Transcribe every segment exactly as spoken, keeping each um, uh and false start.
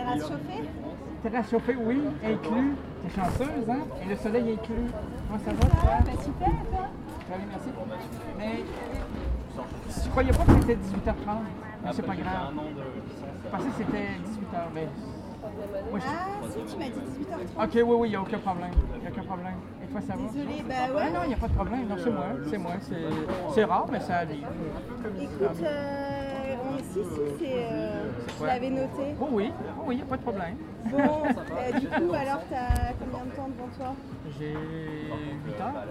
terrasse chauffée? Terrasse chauffée, oui, inclus. T'es chanceuse, hein? Et le soleil inclus. Comment ça va, toi? Ah, bah super, toi? Très bien, merci. Mais je croyais pas que c'était dix-huit heures trente. Mais c'est pas grave. Je pensais que c'était dix-huit heures, mais... Moi, je... Ah, si, tu m'as dit dix-huit heures trente. Ok, oui, oui, il n'y a aucun problème. Il n'y a aucun problème. Et toi, ça va? Désolée, bah ouais. Ah non, il n'y a pas de problème. Non, c'est moi. C'est moi. C'est, c'est rare, mais ça arrive. Écoute, euh, on- si, si, c'est... Euh, je l'avais noté. Oh oui, oh oui, il n'y a pas de problème. Bon, euh, du coup, alors, t'as combien de temps devant toi? J'ai huit heures.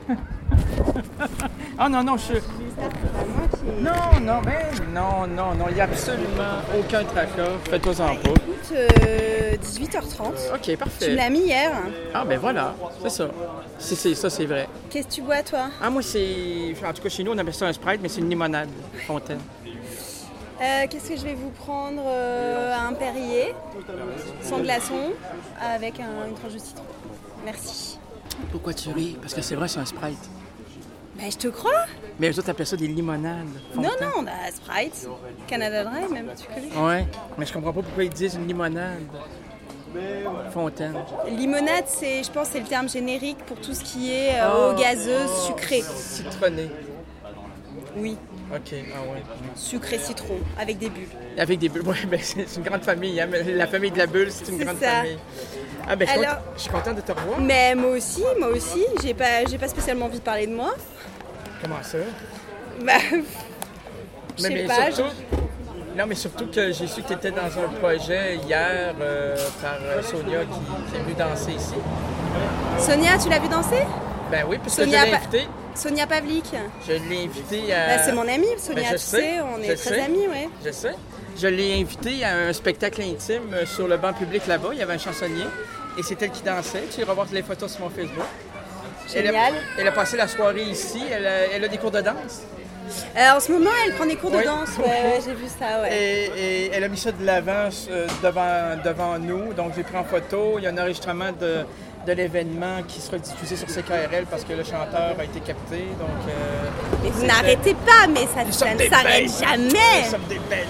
Ah non, non, je suis... J'espère que c'est pas moi qui est... Non, non, ben non, non, non, il n'y a absolument aucun tracas. Faites-toi-en pas. Écoute, euh, dix-huit heures trente. Ok, Tu me parfait. l'as mis hier. Ah ben voilà, c'est ça. C'est, c'est, ça, c'est vrai. Qu'est-ce que tu bois, toi? Ah, moi, c'est... En tout cas, chez nous, on appelle ça un Sprite, mais c'est une limonade fontaine. Euh, Qu'est-ce que je vais vous prendre? euh, Un Perrier, sans glaçon, avec un- une tranche de citron. Merci. Pourquoi tu ris? Parce que c'est vrai, c'est un Sprite. Bah, je te crois. Mais les autres appellent ça des limonades Non, fontaines. non, on a Sprite, Canada Dry même, tu connais. Ouais, mais je comprends pas pourquoi ils disent une limonade fontaine. Limonade, c'est, je pense, c'est le terme générique pour tout ce qui est euh, eau gazeuse, sucrée. Citronné. Oui, Ok, ah ouais. sucré citron, avec des bulles. Avec des bulles. Ouais, ben c'est c'est une grande famille. Hein? mais La famille de la bulle, c'est une C'est grande ça. famille. Ah ben je suis, Alors- content, je suis content de te revoir. Mais moi aussi, moi aussi, j'ai pas, j'ai pas spécialement envie de parler de moi. Comment ça? Bah, je sais mais pas. surtout, non, mais surtout que j'ai su que tu étais dans un projet hier euh, par euh, Sonia qui, qui est venue danser ici. je- Sonia, tu l'as vu danser? Ben oui, parce Sonia que je l'ai Pa- invitée. Sonia Pavlik. Je l'ai invitée à... Bah, c'est mon amie, Sonia, Ben, je tu sais, sais, on je est très sais. amis, ouais. Je sais. Je l'ai invitée à un spectacle intime euh, sur le banc public là-bas. Il y avait un chansonnier et c'est elle qui dansait. Tu iras voir les photos sur mon Facebook. Elle a, Génial. elle a passé la soirée ici. Elle a, elle a des cours de danse. Euh, en ce moment, elle prend des cours de Oui. danse, ouais, ouais, j'ai vu ça, ouais. Et, et elle a mis ça de l'avant euh, devant, devant nous. Donc j'ai pris en photo. Il y a un enregistrement de, de l'événement qui sera diffusé sur C K R L parce que le chanteur a été capté. Donc, euh, Mais vous c'était- n'arrêtez pas, mais ça, Nous ça sommes ne des s'arrête bêtes. jamais. Nous sommes des bêtes.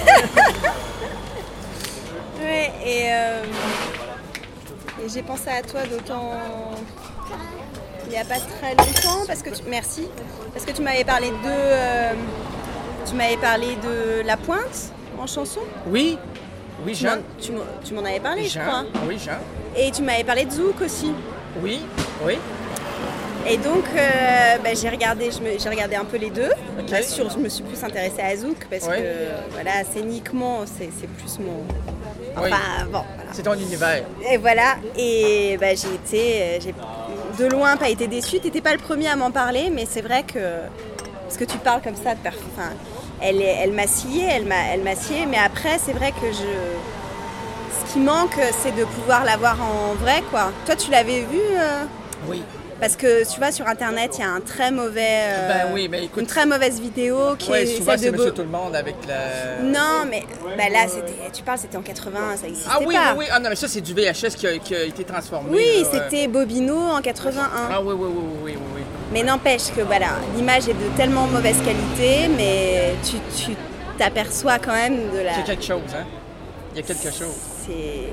Ouais, et, euh, et j'ai pensé à toi d'autant il n'y a pas très longtemps parce que tu, merci parce que tu m'avais parlé de euh, tu m'avais parlé de La Pointe en chanson. Oui, oui, Tu m'en, Jean. tu m'en- tu m'en avais parlé, je crois. Jean. Oui, Jean. Et tu m'avais parlé de Zouk aussi. Oui, oui. Et donc, euh, bah, j'ai regardé, je me- j'ai regardé un peu les deux. Ok. Bien sûr, je me suis plus intéressée à Zouk parce Ouais. que, voilà, scéniquement, c'est, c'est plus mon. Oui. Enfin, bon, voilà. C'est ton univers. Et voilà. Et bah, j'ai été, j'ai de loin pas été déçue. T'étais pas le premier à m'en parler, mais c'est vrai que parce que tu parles comme ça de perf... enfin, elle, est- elle m'a scié, elle m'a, elle m'a scié. Mais après, c'est vrai que je. Ce qui manque, c'est de pouvoir la voir en vrai, quoi. Toi, tu l'avais vu euh Oui. Parce que tu vois, sur internet, il y a un très mauvais, euh, Ben oui, mais écoute- une très mauvaise vidéo qui Oui, est souvent celle c'est de Monsieur Bo- Tout le Monde avec la... Non, mais bah là, c'était, tu parles, c'était en quatre-vingts, ça n'existait Ah oui, pas. oui, oui. Ah non, mais ça, c'est du V H S qui a, qui a été transformé. Oui, là, ouais. c'était Bobino en quatre-vingt-un. Ah oui, oui, oui, oui, oui, oui. Mais n'empêche que voilà, l'image est de tellement mauvaise qualité, mais tu, tu t'aperçois quand même de la. Il y a quelque chose, hein? Il y a quelque chose. C'est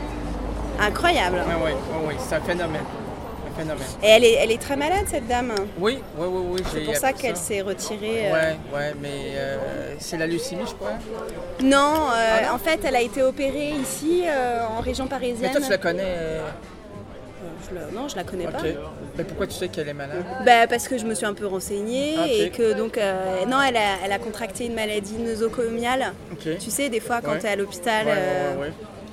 incroyable. Oui, oui, oui, oui. C'est un phénomène. Un phénomène. Et elle est, elle est très malade, cette dame. Oui, oui, oui, oui. C'est pour ça qu'elle s'est retirée. euh, Ouais, ouais, mais euh, c'est la leucémie, je crois. Non, euh, Ah non? en fait, elle a été opérée ici, euh, en région Mais parisienne. toi, tu la connais. euh, Je la- Non, je la connais OK. pas. Mais pourquoi tu sais qu'elle est malade? Bah, parce que je me suis un peu renseignée Ok. et que donc euh, non, elle a, elle a contracté une maladie nosocomiale. OK. Tu sais, des fois quand Ouais. tu es à l'hôpital. Ouais, euh, ouais, ouais, ouais.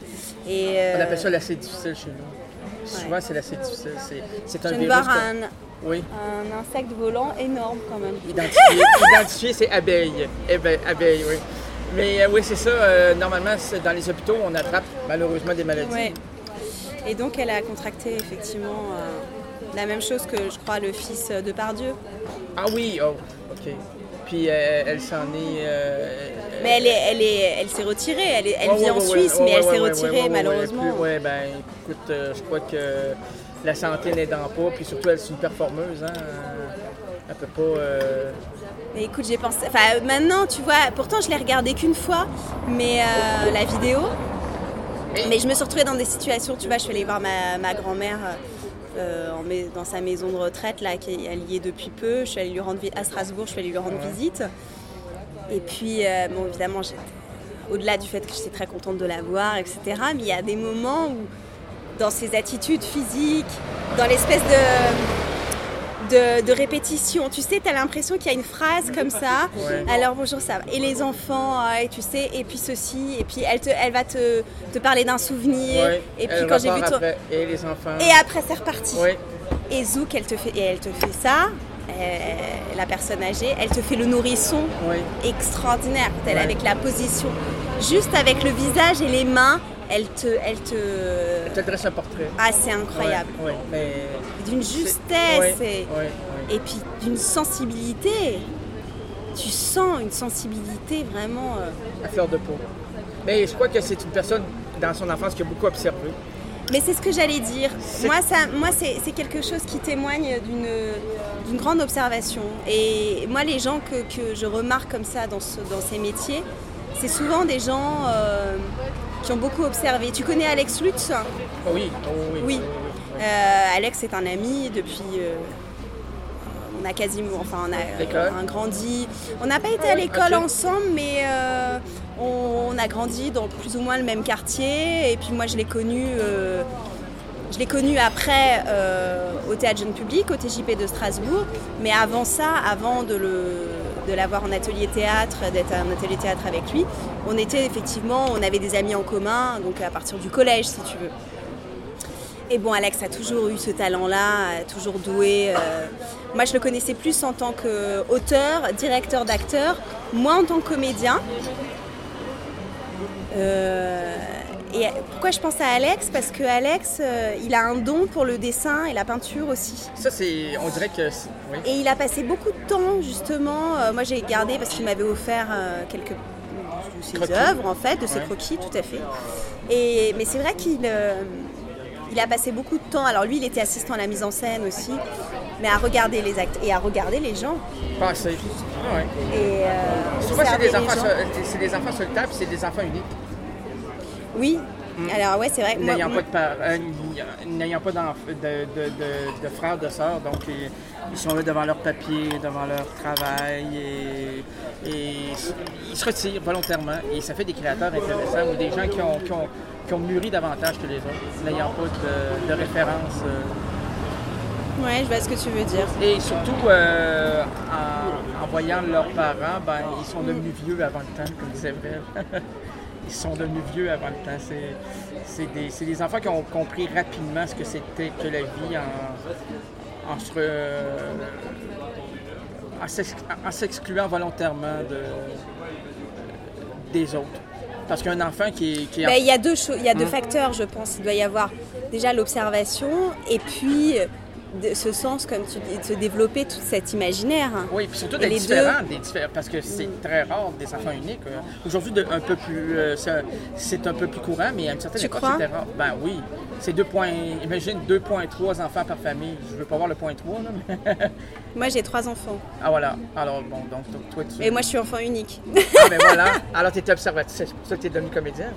Et euh, On appelle ça l'assez difficile chez nous. Souvent, c'est l'assez difficile. C'est, c'est un je viens de virus. voir qu'on- un, Oui. un insecte volant énorme quand même. Identifié, identifié c'est abeille. Eh ben, abeille, oui. Mais euh, oui, c'est ça. euh, normalement, c'est dans les hôpitaux, on attrape malheureusement des maladies. Ouais. Et donc elle a contracté effectivement euh, la même chose que je crois le fils de Pardieu. Ah oui, oh, OK. Puis euh, elle s'en est. euh, Mais elle, est, elle, est, elle s'est retirée, elle, est, elle ouais, vit ouais, en ouais, Suisse, ouais, mais elle ouais, s'est ouais, retirée ouais, ouais, ouais, malheureusement. plus- Ouais, ben écoute, euh, je crois que la santé n'aidant pas, puis surtout elle, c'est une performeuse, hein. euh, Elle peut pas. euh, Mais écoute, j'ai pensé. Enfin, maintenant, tu vois, pourtant je l'ai regardé qu'une fois, mais euh, la vidéo. Et... Mais je me suis retrouvée dans des situations, tu vois, je suis allée voir ma, ma grand-mère euh, en, dans sa maison de retraite, là, qui est alliée depuis peu. Je suis allée lui rendre à Strasbourg, je suis allée lui rendre ouais. visite. Et puis, euh, bon, évidemment, j'étais, au-delà du fait que j'étais très contente de la voir, et cetera, mais il y a des moments où, dans ses attitudes physiques, dans l'espèce de, de, de répétition, tu sais, tu as l'impression qu'il y a une phrase comme ça, ouais. alors bonjour, ça va, et les enfants, et tu sais, et puis ceci, et puis elle, te, elle va te, te parler d'un souvenir, ouais. et puis elle quand j'ai vu toi... toi... Et les enfants... Et après, c'est reparti. Ouais. Et Zouk, elle te fait, et elle te fait ça, euh, la personne âgée, elle te fait le nourrisson ouais. extraordinaire, elle, ouais. avec la position, juste avec le visage et les mains, Elle te, elle te... Elle te dresse un portrait. Ah, c'est incroyable. Ouais, ouais, mais... D'une justesse ouais, et... Ouais, ouais. et puis d'une sensibilité. Tu sens une sensibilité vraiment... Euh... À fleur de peau. Mais je crois que c'est une personne dans son enfance qui a beaucoup observé. Mais c'est ce que j'allais dire. C'est... Moi, ça, moi c'est, c'est quelque chose qui témoigne d'une, d'une grande observation. Et moi, les gens que, que je remarque comme ça dans, ce, dans ces métiers, c'est souvent des gens... Euh, qui ont beaucoup observé. Tu connais Alex Lutz ? Oh oui, oh oui. Oui. Euh, Alex est un ami depuis... Euh, on a quasiment... Enfin, on a, on a grandi... On n'a pas été à l'école okay. ensemble, mais euh, on, on a grandi dans plus ou moins le même quartier. Et puis moi, je l'ai connu... Euh, je l'ai connu après euh, au Théâtre Jeune Public, au T J P de Strasbourg. Mais avant ça, avant de le... de l'avoir en atelier théâtre, d'être en atelier théâtre avec lui, on était effectivement, on avait des amis en commun, donc à partir du collège si tu veux. Et bon, Alex a toujours eu ce talent-là, toujours doué. Euh, moi je le connaissais plus en tant qu'auteur, directeur d'acteur, moi en tant que comédien. Euh, et pourquoi je pense à Alex ? Parce que Alex, euh, il a un don pour le dessin et la peinture aussi. Ça, c'est, on dirait que... C'est, oui. Et il a passé beaucoup de temps, justement. Euh, moi, j'ai gardé parce qu'il m'avait offert euh, quelques de ses croquis. œuvres, en fait, de ses ouais. croquis, tout à fait. Et, mais c'est vrai qu'il euh, il a passé beaucoup de temps. Alors lui, il était assistant à la mise en scène aussi, mais à regarder les actes et à regarder les gens. Passer. Ah ouais. Et euh, souvent, c'est des, enfants, c'est des enfants solitaires, puis c'est des enfants uniques. Oui, mmh. alors ouais, c'est vrai. N'ayant moi, pas, de, par... euh, n'ayant pas de, de, de, de frères, de sœurs, donc ils, ils sont là devant leur papier, devant leur travail, et, et ils se retirent volontairement. Et ça fait des créateurs intéressants ou des gens qui ont, qui ont, qui ont mûri davantage que les autres, n'ayant pas de, de référence. Euh... Oui, je vois ce que tu veux dire. Et surtout, euh, en, en voyant leurs parents, ben, ils sont devenus vieux avant le temps, comme disait Brel. Ils sont devenus vieux avant le temps. C'est, c'est, des, c'est des enfants qui ont compris rapidement ce que c'était que la vie en, en, se, euh, en, s'ex, en s'excluant volontairement de, des autres. Parce qu'un enfant qui est... Qui est... Ben, il y a deux, cho- il y a deux hum. facteurs, je pense. Il doit y avoir déjà l'observation et puis... de ce sens, comme tu dis, de se développer tout cet imaginaire. Oui, puis surtout des différents, deux... des différents, parce que c'est mmh. très rare des enfants uniques. Aujourd'hui, de, un peu plus, euh, ça, c'est un peu plus courant, mais à une certaine tu époque, crois? C'était rare. Ben oui, c'est deux points, imagine deux virgule trois enfants par famille. Je ne veux pas voir le point trois, là, mais... Moi, j'ai trois enfants. Ah voilà, alors bon, donc toi, tu... Et moi, je suis enfant unique. Ah ben voilà, alors tu étais observatrice, c'est pour ça que tu es devenue comédienne?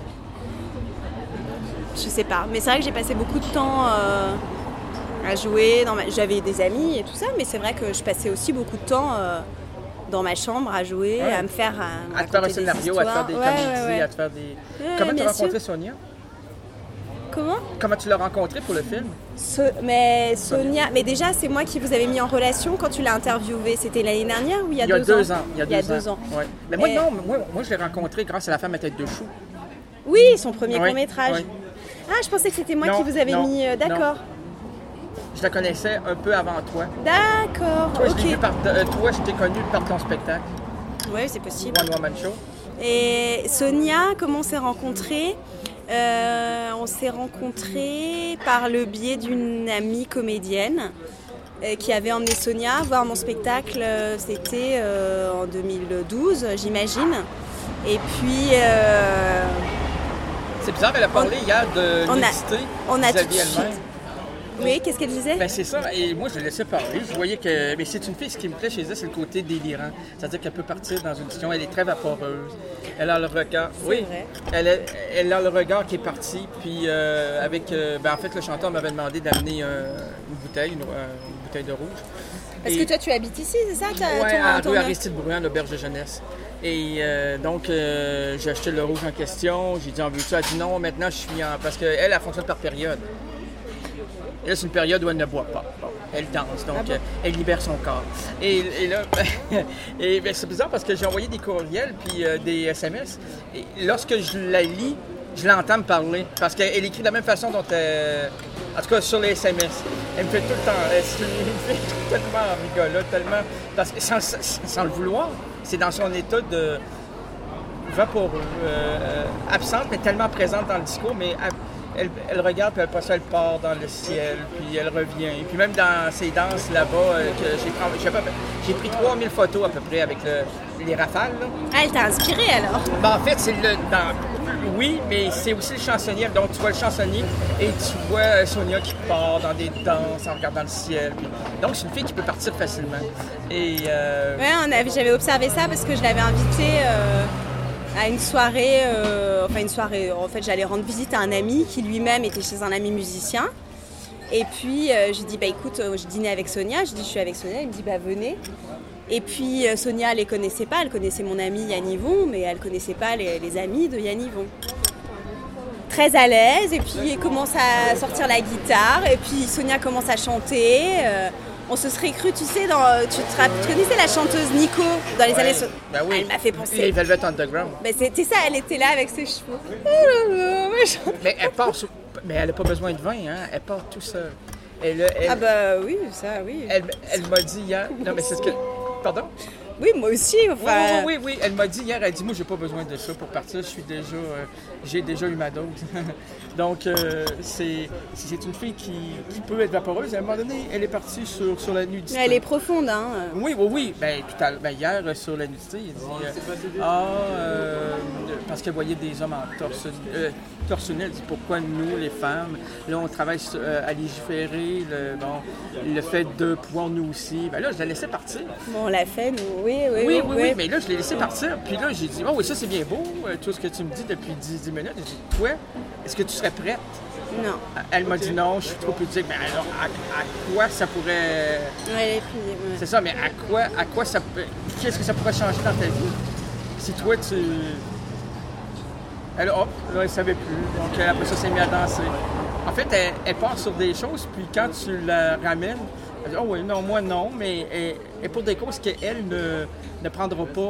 Je sais pas, mais c'est vrai que j'ai passé beaucoup de temps... Euh... à jouer, dans ma... j'avais des amis et tout ça, mais c'est vrai que je passais aussi beaucoup de temps euh, dans ma chambre à jouer, ouais. à me faire à, à te faire un scénario, à te faire des ouais, comédies, ouais, ouais. à te faire des... Ouais, Comment tu as rencontré sûr. Sonia? Comment? Comment tu l'as rencontrée pour le film? So... Mais Sonia, mais déjà c'est moi qui vous avez mis en relation quand tu l'as interviewée. C'était l'année dernière ou il y a, il y a deux, deux ans? ans? Il y a deux, il y a deux deux ans. ans. Ouais. Mais moi, et... non, moi, moi je l'ai rencontrée grâce à La femme à tête de chou. Oui, son premier ouais. court-métrage. Ouais. Ah, je pensais que c'était moi non, qui vous avais non, mis... Euh, d'accord. Non. Je la connaissais un peu avant toi. D'accord, toi, ok. Je par, euh, toi, je t'ai connue par ton spectacle. Oui, c'est possible. One Woman Show. Et Sonia, comment on s'est rencontrés? euh, On s'est rencontrés par le biais d'une amie comédienne euh, qui avait emmené Sonia voir mon spectacle. C'était euh, en deux mille douze, j'imagine. Et puis... Euh, c'est bizarre, elle a parlé on, hier de on nudité a, on a vis-à-vis elle-même. Oui, qu'est-ce qu'elle disait? Ben c'est ça, et moi je la laissais parler. Je voyais que. Mais c'est une fille, ce qui me plaît chez elle, c'est le côté délirant. C'est-à-dire qu'elle peut partir dans une discussion, elle est très vaporeuse. Elle a le regard. C'est oui, vrai. Elle a, elle a le regard qui est parti. Puis euh, avec. Euh, ben en fait, le chanteur m'avait demandé d'amener euh, une bouteille, une, euh, une bouteille de rouge. Parce et... que toi, tu habites ici, c'est ça? Oui, à rue Aristide Bruand, l'auberge de jeunesse. Et euh, donc, euh, j'ai acheté le rouge en question. J'ai dit, en veux-tu? Elle a dit non, maintenant je suis en. Parce qu'elle, elle fonctionne par période. Et là, c'est une période où elle ne boit pas. Bon, elle danse, donc ah bon? euh, elle libère son corps. Et, et là, et, ben, c'est bizarre parce que j'ai envoyé des courriels puis euh, des S M S. Et lorsque je la lis, je l'entends me parler. Parce qu'elle écrit de la même façon dont elle... En tout cas, sur les S M S. Elle me fait tout le temps... C'est une fille tellement rigolote, tellement... Parce que sans, sans le vouloir, c'est dans son état de vaporeux, euh, absente, mais tellement présente dans le discours, mais... Elle, elle regarde, puis elle, elle part dans le ciel, puis elle revient. Et puis même dans ses danses là-bas, euh, que j'ai, j'ai, j'ai pris trois mille photos à peu près avec le, les rafales. Là. Ah, elle t'a inspiré alors? Ben, en fait, c'est le... Dans, oui, mais c'est aussi le chansonnier. Donc tu vois le chansonnier et tu vois Sonia qui part dans des danses en regardant le ciel. Puis, donc c'est une fille qui peut partir facilement. Et... Euh... Ouais, on avait, j'avais observé ça parce que je l'avais invitée... Euh... à une soirée, euh, enfin une soirée, en fait j'allais rendre visite à un ami qui lui-même était chez un ami musicien. Et puis euh, je dis bah écoute, euh, je dînais avec Sonia, je dis je suis avec Sonia, il me dit bah venez. Et puis euh, Sonia elle les connaissait pas, elle connaissait mon ami Yann Yvon, mais elle connaissait pas les, les amis de Yann Yvon. Très à l'aise, et puis elle commence à sortir la guitare, et puis Sonia commence à chanter. Euh, On se serait cru, tu sais, dans, tu, te, tu connaissais la chanteuse Nico dans les ouais, années... Ben oui. Elle m'a fait penser... Les Velvet Underground. Ben c'était ça, elle était là avec ses cheveux. Mais elle part, sur... mais elle n'a pas besoin de vin, hein? Elle part tout seule. Elle, elle... Ah bah oui, ça, oui. Elle, elle m'a dit hier... Non, mais c'est ce que... Pardon? Oui, moi aussi, enfin... Oui, oui, oui, oui. Elle m'a dit hier, elle dit, moi, j'ai pas besoin de ça pour partir, je suis déjà... Euh, j'ai déjà eu ma dose. Donc, euh, c'est, c'est une fille qui, qui peut être vaporeuse. À un moment donné, elle est partie sur, sur la nudité. Elle est profonde, hein? Oui, oui, oui. Ben, tout à, ben, hier, sur la nudité, il dit... Euh, ah, euh, parce qu'elle voyait des hommes en torse, euh, torse nu. Elle dit, pourquoi nous, les femmes, là, on travaille euh, à légiférer, le, bon, le fait de pouvoir nous aussi. Ben là, je la laissais partir. Bon, on l'a fait, nous, oui, oui, oui. Oui, oui, oui, mais là, je l'ai laissé partir. Puis là, j'ai dit, oh oui, ça, c'est bien beau, tout ce que tu me dis depuis dix minutes. J'ai dit, toi, est-ce que tu serais prête? Non. Elle m'a dit non, je suis trop pudique. Mais alors, à, à quoi ça pourrait... Ouais, les filles, ouais. C'est ça, mais à quoi, à quoi ça peut... Qu'est-ce que ça pourrait changer dans ta vie? Si toi, tu... Elle, hop, là, elle savait plus. Donc, après ça, s'est mis à danser. En fait, elle, elle part sur des choses, puis quand tu la ramènes, elle dit, oh oui, non, moi, non, mais elle, elle pour des causes qu'elle ne, ne prendra pas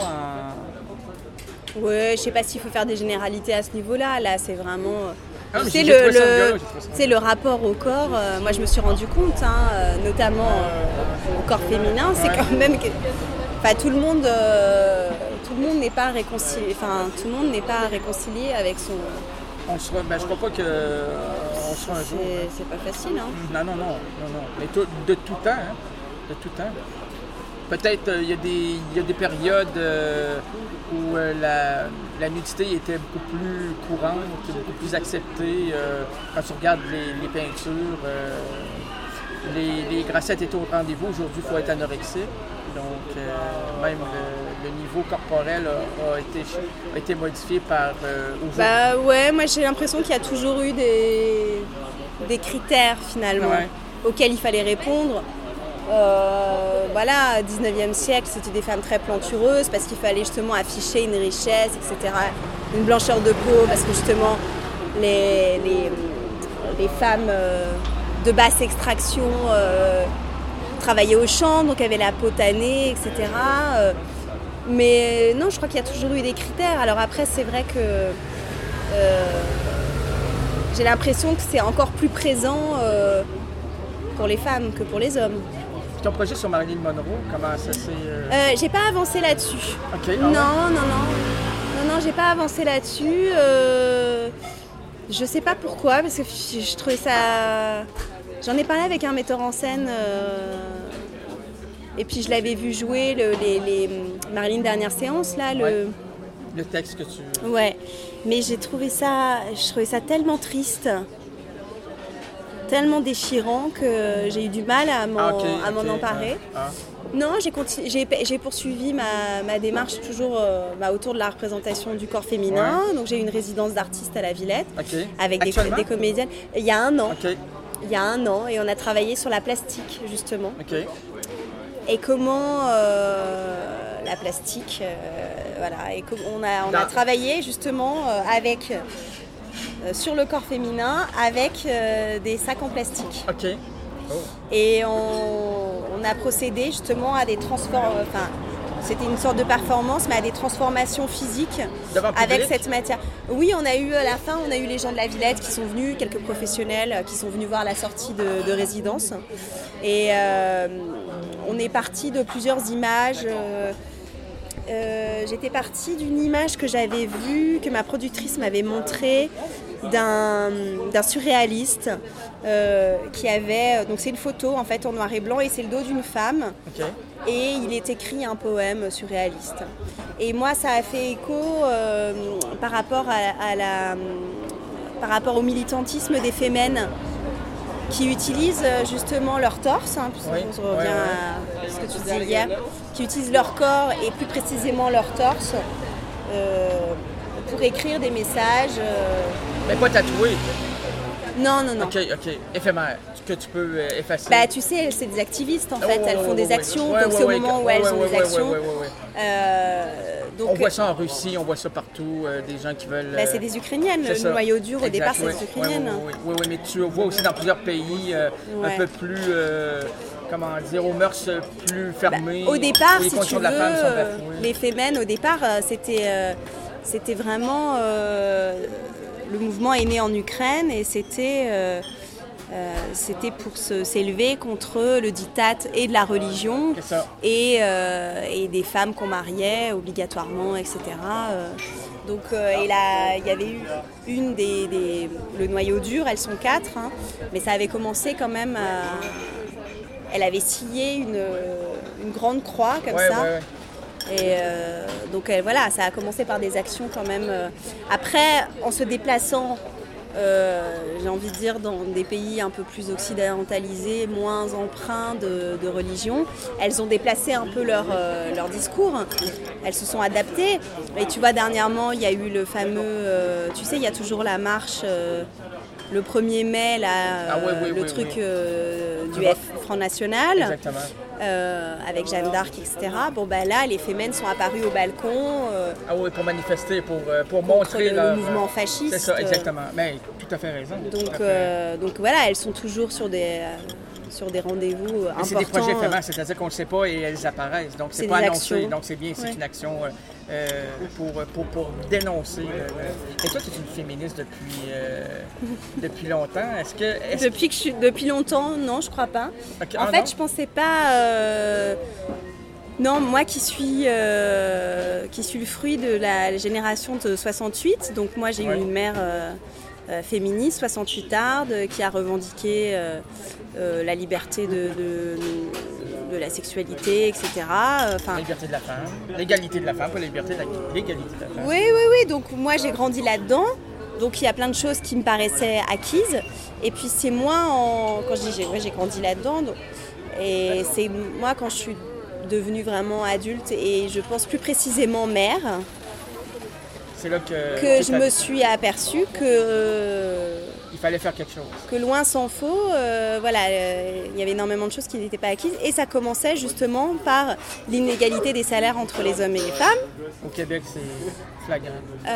en... Ouais, je sais pas s'il faut faire des généralités à ce niveau-là. Là, c'est vraiment... Ah, c'est le, le, c'est le rapport au corps. Euh, moi, je me suis rendu compte, hein, euh, notamment euh, au corps féminin, c'est ouais. quand même que, enfin, tout le monde, euh, tout le monde n'est pas réconcilié. Enfin, tout le monde n'est pas réconcilié avec son. On sera, ben, je crois pas que euh, on sera un jour. C'est, c'est pas facile, hein. Non, non, non, non, non. Mais tout, de tout temps, hein, de tout temps. Peut-être il euh, y, y, y a des périodes euh, où euh, la, la nudité était beaucoup plus courante, beaucoup plus acceptée. Euh, quand tu regardes les, les peintures, euh, les, les grassettes étaient au rendez-vous. Aujourd'hui, il faut être anorexique. Donc, euh, même le, le niveau corporel a, a, été, a été modifié par euh, aujourd'hui. Bah ouais, moi j'ai l'impression qu'il y a toujours eu des, des critères finalement ouais. auxquels il fallait répondre. Euh, voilà, dix-neuvième siècle, c'était des femmes très plantureuses parce qu'il fallait justement afficher une richesse, et cetera. Une blancheur de peau parce que justement les, les, les femmes euh, de basse extraction euh, travaillaient au champ, donc avaient la peau tannée, et cetera. Euh, mais non, je crois qu'il y a toujours eu des critères. Alors après, c'est vrai que euh, j'ai l'impression que c'est encore plus présent euh, pour les femmes que pour les hommes. Ton projet sur Marilyn Monroe, comment ça s'est... Euh... Euh, j'ai pas avancé là-dessus. OK. Non, non, non. Non, non, j'ai pas avancé là-dessus. Euh... Je sais pas pourquoi, parce que je trouvais ça... J'en ai parlé avec un metteur en scène. Euh... Et puis je l'avais vu jouer le, les, les Marilyn dernière séance, là. Le... Ouais. Le texte que tu... Ouais. Mais j'ai trouvé ça... Je trouvais ça tellement triste. tellement déchirant que j'ai eu du mal à m'en, Ah, ok, à m'en ok, emparer. ah, ah. Non, j'ai, continu- j'ai, j'ai poursuivi ma, ma démarche toujours euh, bah, autour de la représentation du corps féminin. Ouais. Donc j'ai eu une résidence d'artiste à la Villette Ok. avec des, Actuellement? des comédiennes. Il y a un an. OK, Il y a un an et on a travaillé sur la plastique justement. OK. Et comment euh, la plastique, euh, voilà. Et com- on a, on a Dans- travaillé justement euh, avec euh, sur le corps féminin avec euh, des sacs en plastique. OK. Oh. Et on, on a procédé justement à des transformations, enfin c'était une sorte de performance, mais à des transformations physiques Devant le public? avec cette matière. Oui, on a eu à la fin, on a eu les gens de la Villette qui sont venus, quelques professionnels euh, qui sont venus voir la sortie de, de résidence. Et euh, on est parti de plusieurs images. Euh, euh, j'étais partie d'une image que j'avais vue, que ma productrice m'avait montrée, d'un, d'un surréaliste euh, qui avait... Donc c'est une photo en fait en noir et blanc et c'est le dos d'une femme. OK. Et il est écrit un poème surréaliste. Et moi, ça a fait écho euh, par, rapport à, à la, par rapport au militantisme des fémènes qui utilisent justement leur torse, hein, puisque Oui, on revient ouais, à ce que tu disais hier, qui utilisent leur corps et plus précisément leur torse euh, pour écrire des messages. euh, Mais pas tatoué. Non, non, non. OK, OK. Éphémère. Que tu peux euh, effacer. Bah, tu sais, c'est des activistes en Oh, fait, ouais, elles font ouais, des ouais, actions, ouais, donc ouais, c'est au ouais, moment où ouais, elles ouais, ont ouais, des ouais, actions. ouais, ouais, ouais. Euh, donc, On voit ça en Russie, on voit ça partout, euh, des gens qui veulent... bah, euh, c'est des Ukrainiennes, c'est le ça. noyau dur au Exact, départ c'est ouais. des Ukrainiennes. Oui, oui, oui, oui, mais tu vois aussi dans plusieurs pays euh, un Ouais. peu plus, euh, comment dire, aux mœurs plus fermées. Bah, au départ, où les si conditions tu de la femme veux, sont euh, bafouées. les fémènes au départ euh, c'était, euh, c'était vraiment... euh, le mouvement est né en Ukraine et c'était... euh, Euh, c'était pour se, s'élever contre le diktat et de la religion C'est ça. et, euh, et des femmes qu'on mariait obligatoirement, et cetera. Euh, donc, euh, et là, il y avait eu une des, des... Le noyau dur, elles sont quatre, hein, mais ça avait commencé quand même à... Elle avait scié une, une grande croix comme Ouais, ça. ouais, ouais. Et euh, donc euh, voilà, ça a commencé par des actions quand même. euh. Après, en se déplaçant, euh, j'ai envie de dire, dans des pays un peu plus occidentalisés, moins empreints de, de religion, elles ont déplacé un peu leur, euh, leur discours. Elles se sont adaptées. Et tu vois, dernièrement, il y a eu le fameux... euh, tu sais, il y a toujours la marche... euh, le premier mai, là, Ah oui, oui, euh, le oui, truc oui. euh, du F Front National. Exactement. Euh, avec Jeanne d'Arc, et cetera. Bon, bah là, les fémènes sont apparues au balcon euh, Ah oui, pour manifester, pour, euh, pour contre montrer le, leur- le mouvement fasciste. C'est ça, exactement. Mais tout à fait raison. tout Donc, à fait. euh, donc voilà, elles sont toujours sur des, euh, sur des rendez-vous euh, Mais c'est importants. des projets éphémères, c'est-à-dire qu'on ne le sait pas et elles apparaissent. Donc, c'est, C'est pas des annoncé. actions. Donc, c'est bien, c'est Ouais. une action euh, euh, pour, pour, pour dénoncer. euh, euh. Et toi, tu es une féministe depuis, euh, depuis longtemps. Est-ce que. Est-ce... Depuis, que je suis, depuis longtemps, non, je crois pas. Ok, En ah, fait, non? je pensais pas. euh, Non, moi qui suis, euh, qui suis le fruit de la génération de soixante-huit, donc moi j'ai Ouais. eu une mère euh, euh, féministe, soixante-huit arde, qui a revendiqué euh, euh, la liberté de, de, de la sexualité, et cetera. Enfin, La liberté de la femme, l'égalité de la femme, pas la liberté, la- l'égalité de la femme. oui, oui, oui. Donc moi j'ai grandi là-dedans. Donc il y a plein de choses qui me paraissaient acquises. Et puis c'est moi, en... quand je dis j'ai, ouais, j'ai grandi là-dedans. donc- Et c'est moi quand je suis devenue vraiment adulte et je pense plus précisément mère, C'est là que. que que je t'as- me suis aperçue que, euh, Il fallait faire quelque chose. que loin s'en faut, euh, voilà, euh, il y avait énormément de choses qui n'étaient pas acquises. Et ça commençait justement par l'inégalité des salaires entre les hommes et les femmes. Au Québec, c'est flagrant.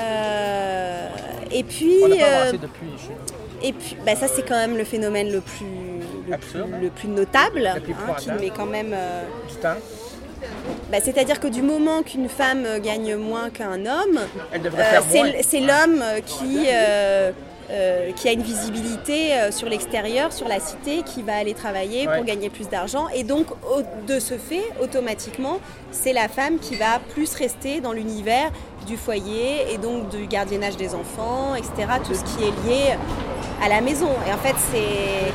Euh, et puis... On n'a pas euh, avancé depuis chez nous. Et puis, bah ça c'est quand même le phénomène le plus, le Absurde. plus, le plus notable, Le plus hein, qui pointant. met quand même. euh, Du temps, bah, c'est-à-dire que du moment qu'une femme gagne moins qu'un homme, elle devrait euh, faire c'est, moins. l- c'est l'homme qui, euh, euh, qui a une visibilité euh, sur l'extérieur, sur la cité, qui va aller travailler Ouais. pour gagner plus d'argent. Et donc, au- de ce fait, automatiquement, c'est la femme qui va plus rester dans l'univers du foyer et donc du gardiennage des enfants, et cetera. Tout ce qui est lié à la maison. Et en fait, c'est...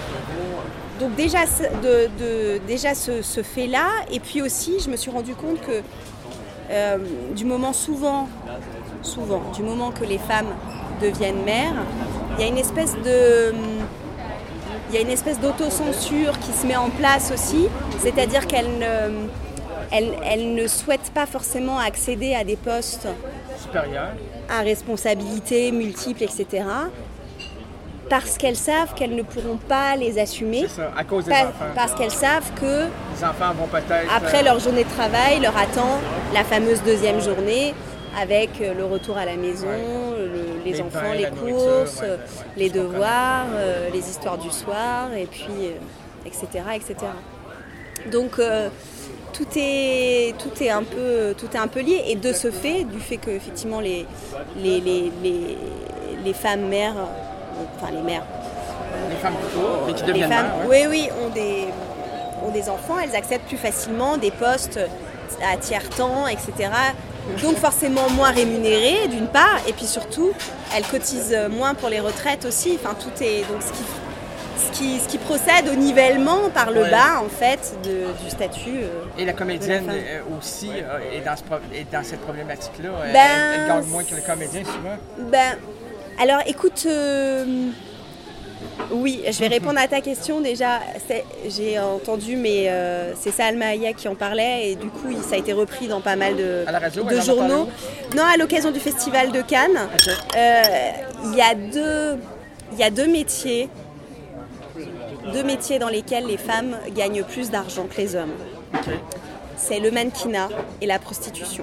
Donc déjà, ce- de, de- déjà ce, ce fait-là, et puis aussi, je me suis rendu compte que euh, du moment souvent, souvent, du moment que les femmes deviennent mères, il y a une espèce de, il y a une espèce d'autocensure qui se met en place aussi, c'est-à-dire qu'elle ne, elle, elle ne souhaite pas forcément accéder à des postes supérieurs, à responsabilité multiples, et cetera, parce qu'elles savent qu'elles ne pourront pas les assumer. C'est ça, à cause des pa- enfants. Parce qu'elles savent que Les enfants vont peut-être... après euh, leur journée de travail, leur attend la fameuse deuxième journée avec le retour à la maison, Ouais. le- les, Les enfants, bains, les la nourriture, courses, ouais, ouais, ouais, les je comprends. devoirs, euh, les histoires du soir, et puis, euh, et cetera, et cetera. Donc euh, tout est tout est un peu tout est un peu lié, et de ce fait, du fait que effectivement les les les les, les femmes mères, enfin les mères, Les femmes plutôt, mais qui les deviennent femmes, mères, ouais. oui oui, ont des ont des enfants, elles acceptent plus facilement des postes à tiers-temps, et cetera. Donc forcément moins rémunérées d'une part, et puis surtout elles cotisent moins pour les retraites aussi. Enfin tout est donc ce qui ce qui, ce qui procède au nivellement par le Ouais. bas en fait de, du statut. euh, Et la comédienne de la femme. euh, aussi euh, est, dans ce pro- est dans cette problématique-là. Elle- Ben, elle, elle gagne moins que le comédien souvent. Ben, alors écoute, euh, oui, je vais répondre à ta question déjà. C'est- J'ai entendu, mais euh, c'est Salma Hayek qui en parlait, et du coup, il- ça a été repris dans pas mal de, À la radio, de elle en a journaux. parlé Non, à l'occasion du Festival de Cannes. Ok. Euh, Il y a deux, il y a deux métiers, deux métiers dans lesquels les femmes gagnent plus d'argent que les hommes. OK. C'est le mannequinat et la prostitution.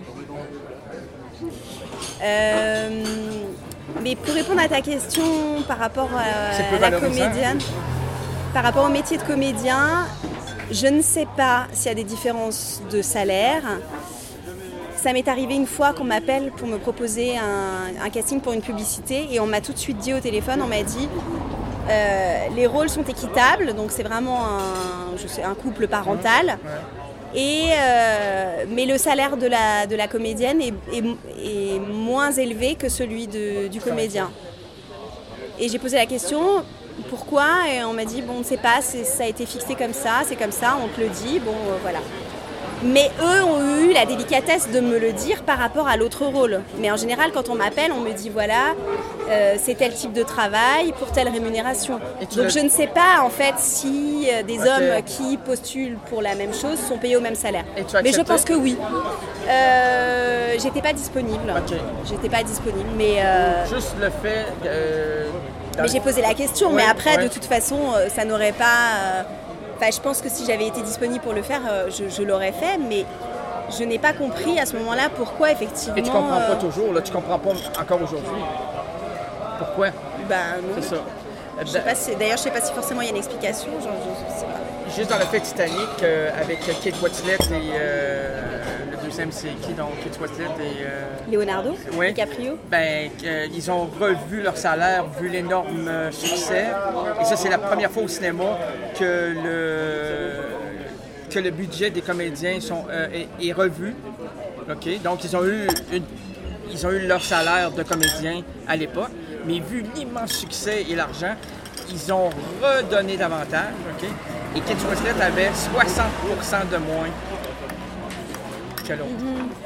Euh, mais pour répondre à ta question par rapport C'est peu à la valorisant. comédienne, par rapport au métier de comédien, je ne sais pas s'il y a des différences de salaire. Ça m'est arrivé une fois qu'on m'appelle pour me proposer un, un casting pour une publicité, et on m'a tout de suite dit au téléphone, on m'a dit euh, les rôles sont équitables, donc c'est vraiment un, je sais, un couple parental. Et, euh, mais le salaire de la, de la comédienne est, est, est moins élevé que celui de, du comédien. Et j'ai posé la question, pourquoi? Et on m'a dit, bon, on ne sait pas, c'est, ça a été fixé comme ça, c'est comme ça, on te le dit, bon, euh, voilà. Mais eux ont eu la délicatesse de me le dire par rapport à l'autre rôle. Mais en général, quand on m'appelle, on me dit, voilà, euh, c'est tel type de travail pour telle rémunération. Et tu Donc l'as- je ne sais pas, en fait, si euh, des Ok. hommes qui postulent pour la même chose sont payés au même salaire. Et tu as Mais je accepté? pense que oui. Euh, j'étais pas disponible. Ok. J'étais pas disponible, mais... euh, Juste le fait... euh, dans- mais j'ai posé la question, Ouais, mais après, ouais. de toute façon, euh, ça n'aurait pas... euh, Enfin, je pense que si j'avais été disponible pour le faire, euh, je, je l'aurais fait, mais je n'ai pas compris à ce moment-là pourquoi, effectivement... Et tu comprends euh, pas toujours, là, tu comprends pas encore aujourd'hui. Pourquoi? Ben non. C'est ça. Je sais pas si- D'ailleurs, je sais pas si forcément il y a une explication. Genre, je, je sais pas. Juste dans le fait Titanic, euh, avec Kate Winslet et euh, le deuxième, c'est qui donc? Kate Winslet et... euh, Leonardo, Ouais. DiCaprio. Ben, euh, ils ont revu leur salaire, vu l'énorme euh, succès. Et ça, c'est la première fois au cinéma que le, que le budget des comédiens sont, euh, est, est revu. OK? Donc, ils ont eu une- ils ont eu leur salaire de comédien à l'époque, mais vu l'immense succès et l'argent, ils ont redonné davantage. OK? Et Kate Winslet avait soixante pour cent de moins que l'autre.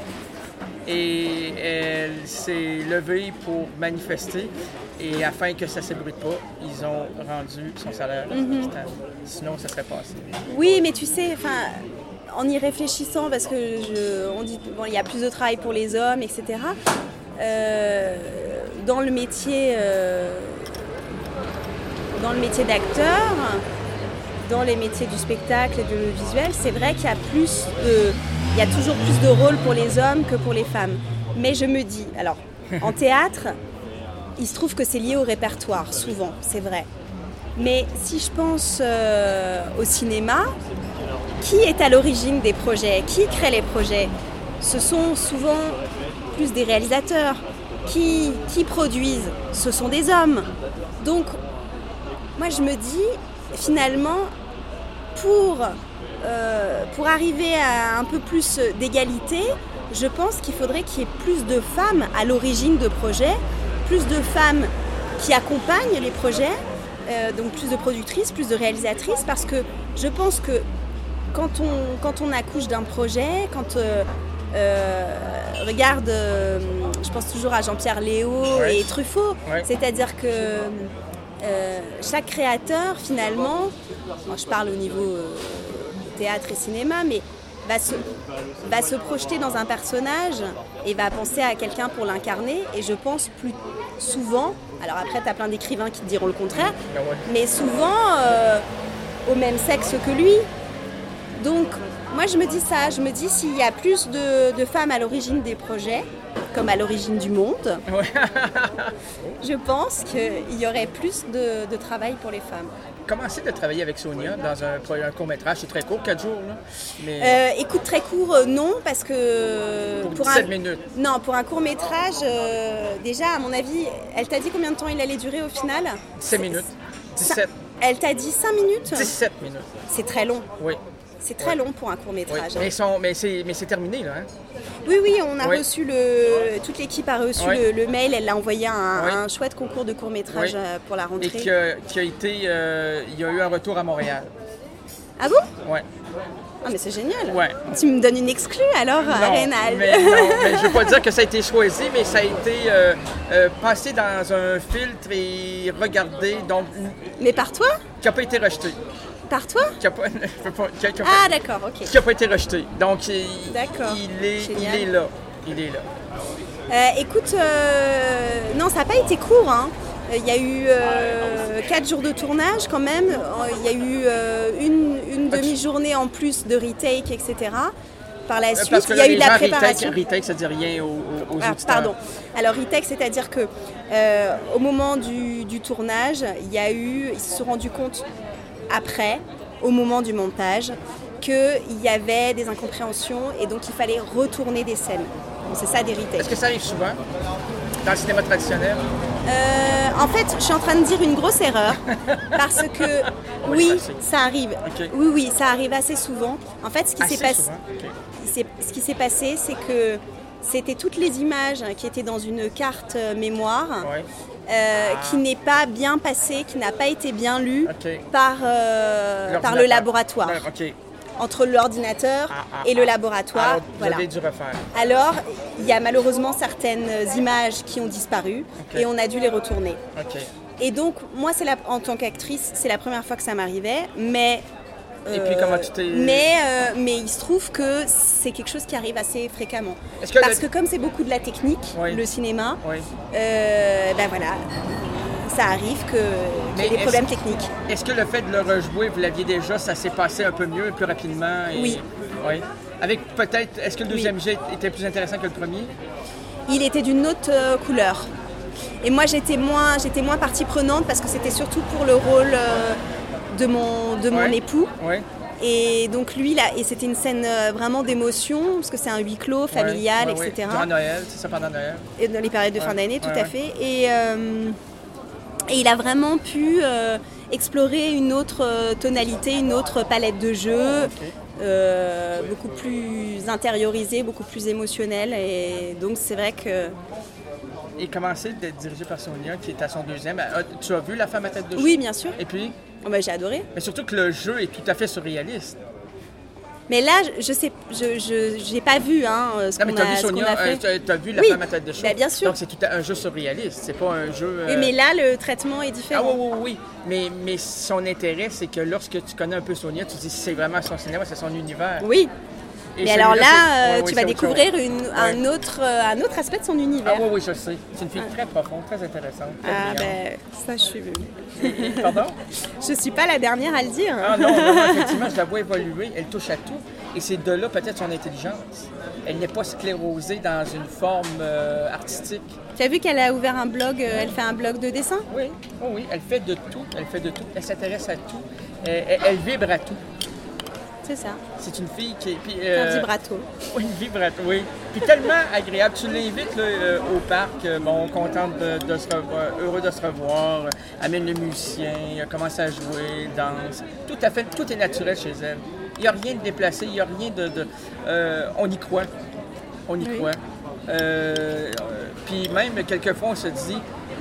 Et elle s'est levée pour manifester. Et afin que ça ne s'ébruite pas, ils ont rendu son salaire équitable. Sinon, ça serait passé. Oui, mais tu sais, enfin, en y réfléchissant, parce que je, on dit, bon, il y a plus de travail pour les hommes, et cetera. euh, dans le métier, euh, dans le métier d'acteur, dans les métiers du spectacle et de l'audiovisuel, c'est vrai qu'il y a plus de, il y a toujours plus de rôles pour les hommes que pour les femmes. Mais je me dis, alors, en théâtre, il se trouve que c'est lié au répertoire, souvent, c'est vrai. Mais si je pense euh, au cinéma, qui est à l'origine des projets? Qui crée les projets? Ce sont souvent plus des réalisateurs. Qui, qui produisent? Ce sont des hommes. Donc, moi je me dis, finalement, pour, euh, pour arriver à un peu plus d'égalité, je pense qu'il faudrait qu'il y ait plus de femmes à l'origine de projets, plus de femmes qui accompagnent les projets, euh, donc plus de productrices, plus de réalisatrices, parce que je pense que quand on, quand on accouche d'un projet, quand euh, euh, regarde, euh, je pense toujours à Jean-Pierre Léaud Ouais. et Truffaut, Ouais. c'est-à-dire que euh, chaque créateur, finalement, moi, je parle au niveau euh, théâtre et cinéma, mais va se, va se projeter dans un personnage et va penser à quelqu'un pour l'incarner. Et je pense plus souvent, alors après, tu as plein d'écrivains qui te diront le contraire, mais souvent euh, au même sexe que lui. Donc, moi, je me dis ça. Je me dis, s'il y a plus de, de femmes à l'origine des projets, comme à l'origine du monde, ouais. Je pense qu'il y aurait plus de, de travail pour les femmes. Comment c'est de travailler avec Sonia dans un, un court-métrage? C'est très court, quatre jours, là? Mais... Euh, écoute, très court, euh, non, parce que... Pour, pour dix-sept un, minutes? Non, pour un court-métrage, euh, déjà, à mon avis, elle t'a dit combien de temps il allait durer au final? dix-sept minutes. dix-sept. Elle t'a dit cinq minutes? dix-sept minutes. C'est très long. Oui. C'est très oui. long pour un court-métrage. Oui. Mais, sont, mais, c'est, mais c'est terminé, là, hein? Oui, oui, on a oui. reçu le... Toute l'équipe a reçu oui. le, le mail. Elle l'a envoyé à un, oui. un chouette concours de court-métrage oui. pour la rentrée. Et qui a, qui a été... Euh, il y a eu un retour à Montréal. Ah bon? Oui. Ah, mais c'est génial. Ouais. Tu me donnes une exclue, alors, non, Rénal? Mais non, mais je ne veux pas dire que ça a été choisi, mais ça a été euh, euh, passé dans un filtre et regardé, donc... Mais par toi? Qui n'a pas été rejeté. Par toi? Qui a pas, qui a, qui a ah, d'accord, ok. Qui n'a pas été rejeté. Donc, il, d'accord. Il, est, il est là. Il est là. Euh, écoute, euh, non, ça n'a pas été court, hein. Il y a eu euh, quatre jours de tournage quand même. Il y a eu euh, une, une demi-journée en plus de retake, et cetera. Par la suite, Parce que il y a eu de la gens, préparation. Retake, retake, ça ne dit rien aux, aux ah, auditeurs. Pardon. Alors, retake, c'est-à-dire que euh, au moment du, du tournage, il y a eu, ils se sont rendus compte après, au moment du montage, qu'il y avait des incompréhensions et donc il fallait retourner des scènes. Donc, c'est ça des retakes. Est-ce que ça arrive souvent dans le cinéma traditionnel? Euh, en fait, je suis en train de dire une grosse erreur parce que oui, ça arrive. Okay. Oui, oui, ça arrive assez souvent. En fait, ce qui assez s'est passé, okay. ce qui s'est passé, c'est que c'était toutes les images qui étaient dans une carte mémoire. Ouais. Euh, ah. qui n'est pas bien passée, qui n'a pas été bien lue okay. par, euh, par le laboratoire. Ouais, okay. Entre l'ordinateur ah, ah, et le laboratoire. Alors, vous voilà. avez dû refaire. Alors, il y a malheureusement certaines images qui ont disparu okay. et on a dû les retourner. Okay. Et donc, moi, c'est la, en tant qu'actrice, c'est la première fois que ça m'arrivait, mais... Et puis comment tu t'es... Mais, euh, mais il se trouve que c'est quelque chose qui arrive assez fréquemment. Que Parce le... que comme c'est beaucoup de la technique, oui. le cinéma, oui. euh, ben voilà, ça arrive qu'il y ait des problèmes techniques. Est-ce que le fait de le rejouer, vous l'aviez déjà, ça s'est passé un peu mieux, plus rapidement? Et... Oui. oui. Avec peut-être, est-ce que le deuxième oui. jet était plus intéressant que le premier? Il était d'une autre euh, couleur. Et moi, j'étais moins, j'étais moins partie prenante parce que c'était surtout pour le rôle... Euh, de mon, de mon ouais. époux. Ouais. Et donc lui, là, et c'était une scène vraiment d'émotion, parce que c'est un huis clos, familial, ouais, ouais, et cetera. Durant Noël, c'est ça pendant Noël. Et dans les périodes de ouais. fin d'année, tout ouais, à ouais. fait. Et, euh, et il a vraiment pu euh, explorer une autre tonalité, une autre palette de jeux, okay. euh, beaucoup plus intériorisée, beaucoup plus émotionnelle. Et donc c'est vrai que... Et comment c'est d'être dirigé par Sonia, qui est à son deuxième? Tu as vu La femme à tête de chou? Oui, bien sûr. Et puis? Oh ben, j'ai adoré. Mais surtout que le jeu est tout à fait surréaliste. Mais là, je sais, je, je, j'ai pas vu hein, ce, non, qu'on, mais a, vu Sonia, ce qu'on a fait. Euh, tu as vu La oui. femme à tête de chou? Ben, bien sûr. Donc c'est tout un jeu surréaliste, c'est pas un jeu... Euh... Oui, mais là, le traitement est différent. Ah oui, oui, oui. Mais, mais son intérêt, c'est que lorsque tu connais un peu Sonia, tu te dis c'est vraiment son cinéma, c'est son univers. Oui. Et mais alors là, euh, ouais, tu oui, vas découvrir une, ouais. un, autre, euh, un autre aspect de son univers. Ah oui, oui, je sais. C'est une fille ah. très profonde, très intéressante. Très ah ben, ça, je suis... Et, et, pardon? Je suis pas la dernière à le dire. Ah non, non, effectivement, je la vois évoluer. Elle touche à tout. Et c'est de là peut-être son intelligence. Elle n'est pas sclérosée dans une forme euh, artistique. Tu as vu qu'elle a ouvert un blog, euh, elle fait un blog de dessin? Oui, oh oui, elle fait de tout. Elle fait de tout. Elle s'intéresse à tout. Elle, elle, elle vibre à tout. C'est ça. C'est une fille qui est... Puis, euh, un vibrato. Oui, une vibrato, oui. Puis tellement agréable. Tu l'invites là, euh, au parc, euh, bon, contente de, de se revoir, heureux de se revoir, euh, amène le musicien, euh, commence à jouer, danse. Tout à fait, tout est naturel chez elle. Il n'y a rien de déplacé, il n'y a rien de... de euh, on y croit. On y oui. croit. Euh, puis même, quelquefois, on se dit...